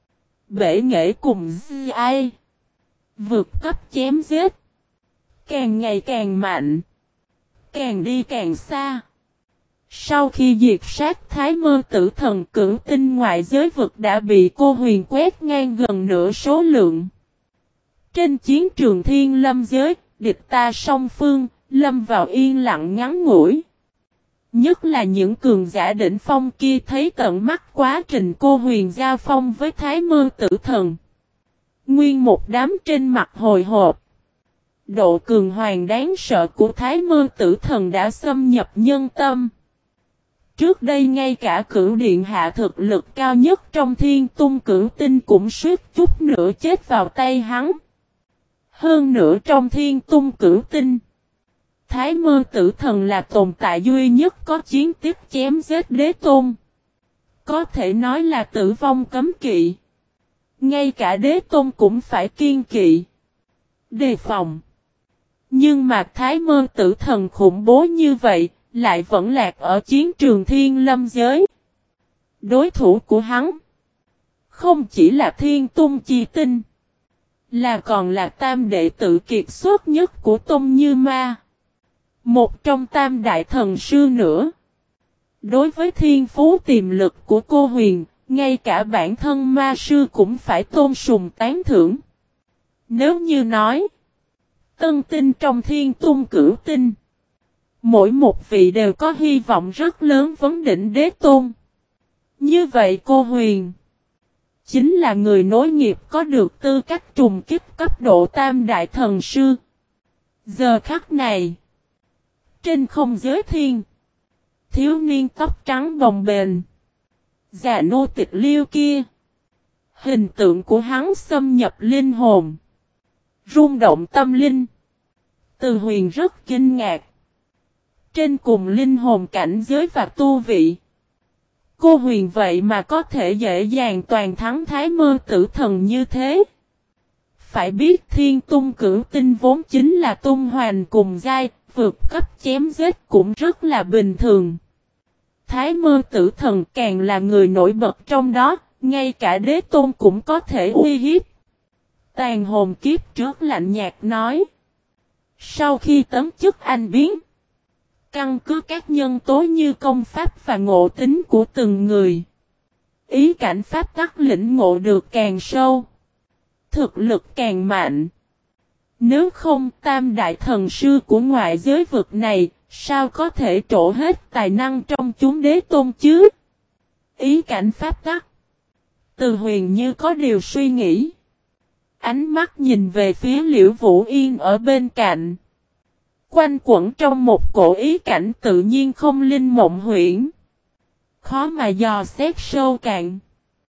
Bể nghệ cùng di ai. Vượt cấp chém giết. Càng ngày càng mạnh. Càng đi càng xa. Sau khi diệt sát Thái Mơ Tử Thần, cửu tinh ngoại giới vực đã bị cô Huyền quét ngang gần nửa số lượng. Trên chiến trường thiên lâm giới, địch ta song phương, lâm vào yên lặng ngắn ngủi. Nhất là những cường giả đỉnh phong kia thấy tận mắt quá trình cô Huyền giao phong với Thái Mơ Tử Thần. Nguyên một đám trên mặt hồi hộp. Độ cường hoàng đáng sợ của Thái Mơ Tử Thần đã xâm nhập nhân tâm. Trước đây ngay cả cửu điện hạ thực lực cao nhất trong thiên tung cửu tinh cũng suýt chút nữa chết vào tay hắn. Hơn nữa trong thiên tung cửu tinh, Thái Mơ Tử Thần là tồn tại duy nhất có chiến tiếp chém giết đế tôn. Có thể nói là tử vong cấm kỵ. Ngay cả đế tôn cũng phải kiên kỵ, đề phòng. Nhưng mà Thái Mơ Tử Thần khủng bố như vậy, lại vẫn lạc ở chiến trường thiên lâm giới. Đối thủ của hắn không chỉ là thiên tung chi tinh, Là còn là tam đệ tử kiệt xuất nhất của Tôn Như Ma. Một trong tam đại thần sư nữa. Đối với thiên phú tiềm lực của cô Huyền, ngay cả bản thân ma sư cũng phải tôn sùng tán thưởng. Nếu như nói, tân tinh trong thiên tung cửu tinh, mỗi một vị đều có hy vọng rất lớn vấn đỉnh đế tôn. Như vậy cô Huyền chính là người nối nghiệp có được tư cách trùng kích cấp độ tam đại thần sư. Giờ khắc này, trên không giới thiên, thiếu niên tóc trắng bồng bềnh, già nô tịch liêu kia, hình tượng của hắn xâm nhập linh hồn, rung động tâm linh. Từ Huyền rất kinh ngạc. Trên cùng linh hồn cảnh giới và tu vị, cô Huyền vậy mà có thể dễ dàng toàn thắng Thái Mơ Tử Thần như thế. Phải biết thiên tung cửu tinh vốn chính là tung hoành cùng giai, vượt cấp chém giết cũng rất là bình thường. Thái Mơ Tử Thần càng là người nổi bật trong đó, ngay cả đế tôn cũng có thể uy hiếp. Tàn hồn kiếp trước lạnh nhạt nói. Sau khi tấn chức anh biến, căn cứ các nhân tố như công pháp và ngộ tính của từng người, ý cảnh pháp tắc lĩnh ngộ được càng sâu, thực lực càng mạnh. Nếu không tam đại thần sư của ngoại giới vực này, sao có thể trổ hết tài năng trong chúng đế tôn chứ? Ý cảnh pháp tắc. Từ Huyền như có điều suy nghĩ. Ánh mắt nhìn về phía Liễu Vũ Yên ở bên cạnh. Quanh quẩn trong một cổ ý cảnh tự nhiên không linh mộng huyễn. Khó mà dò xét sâu cạn.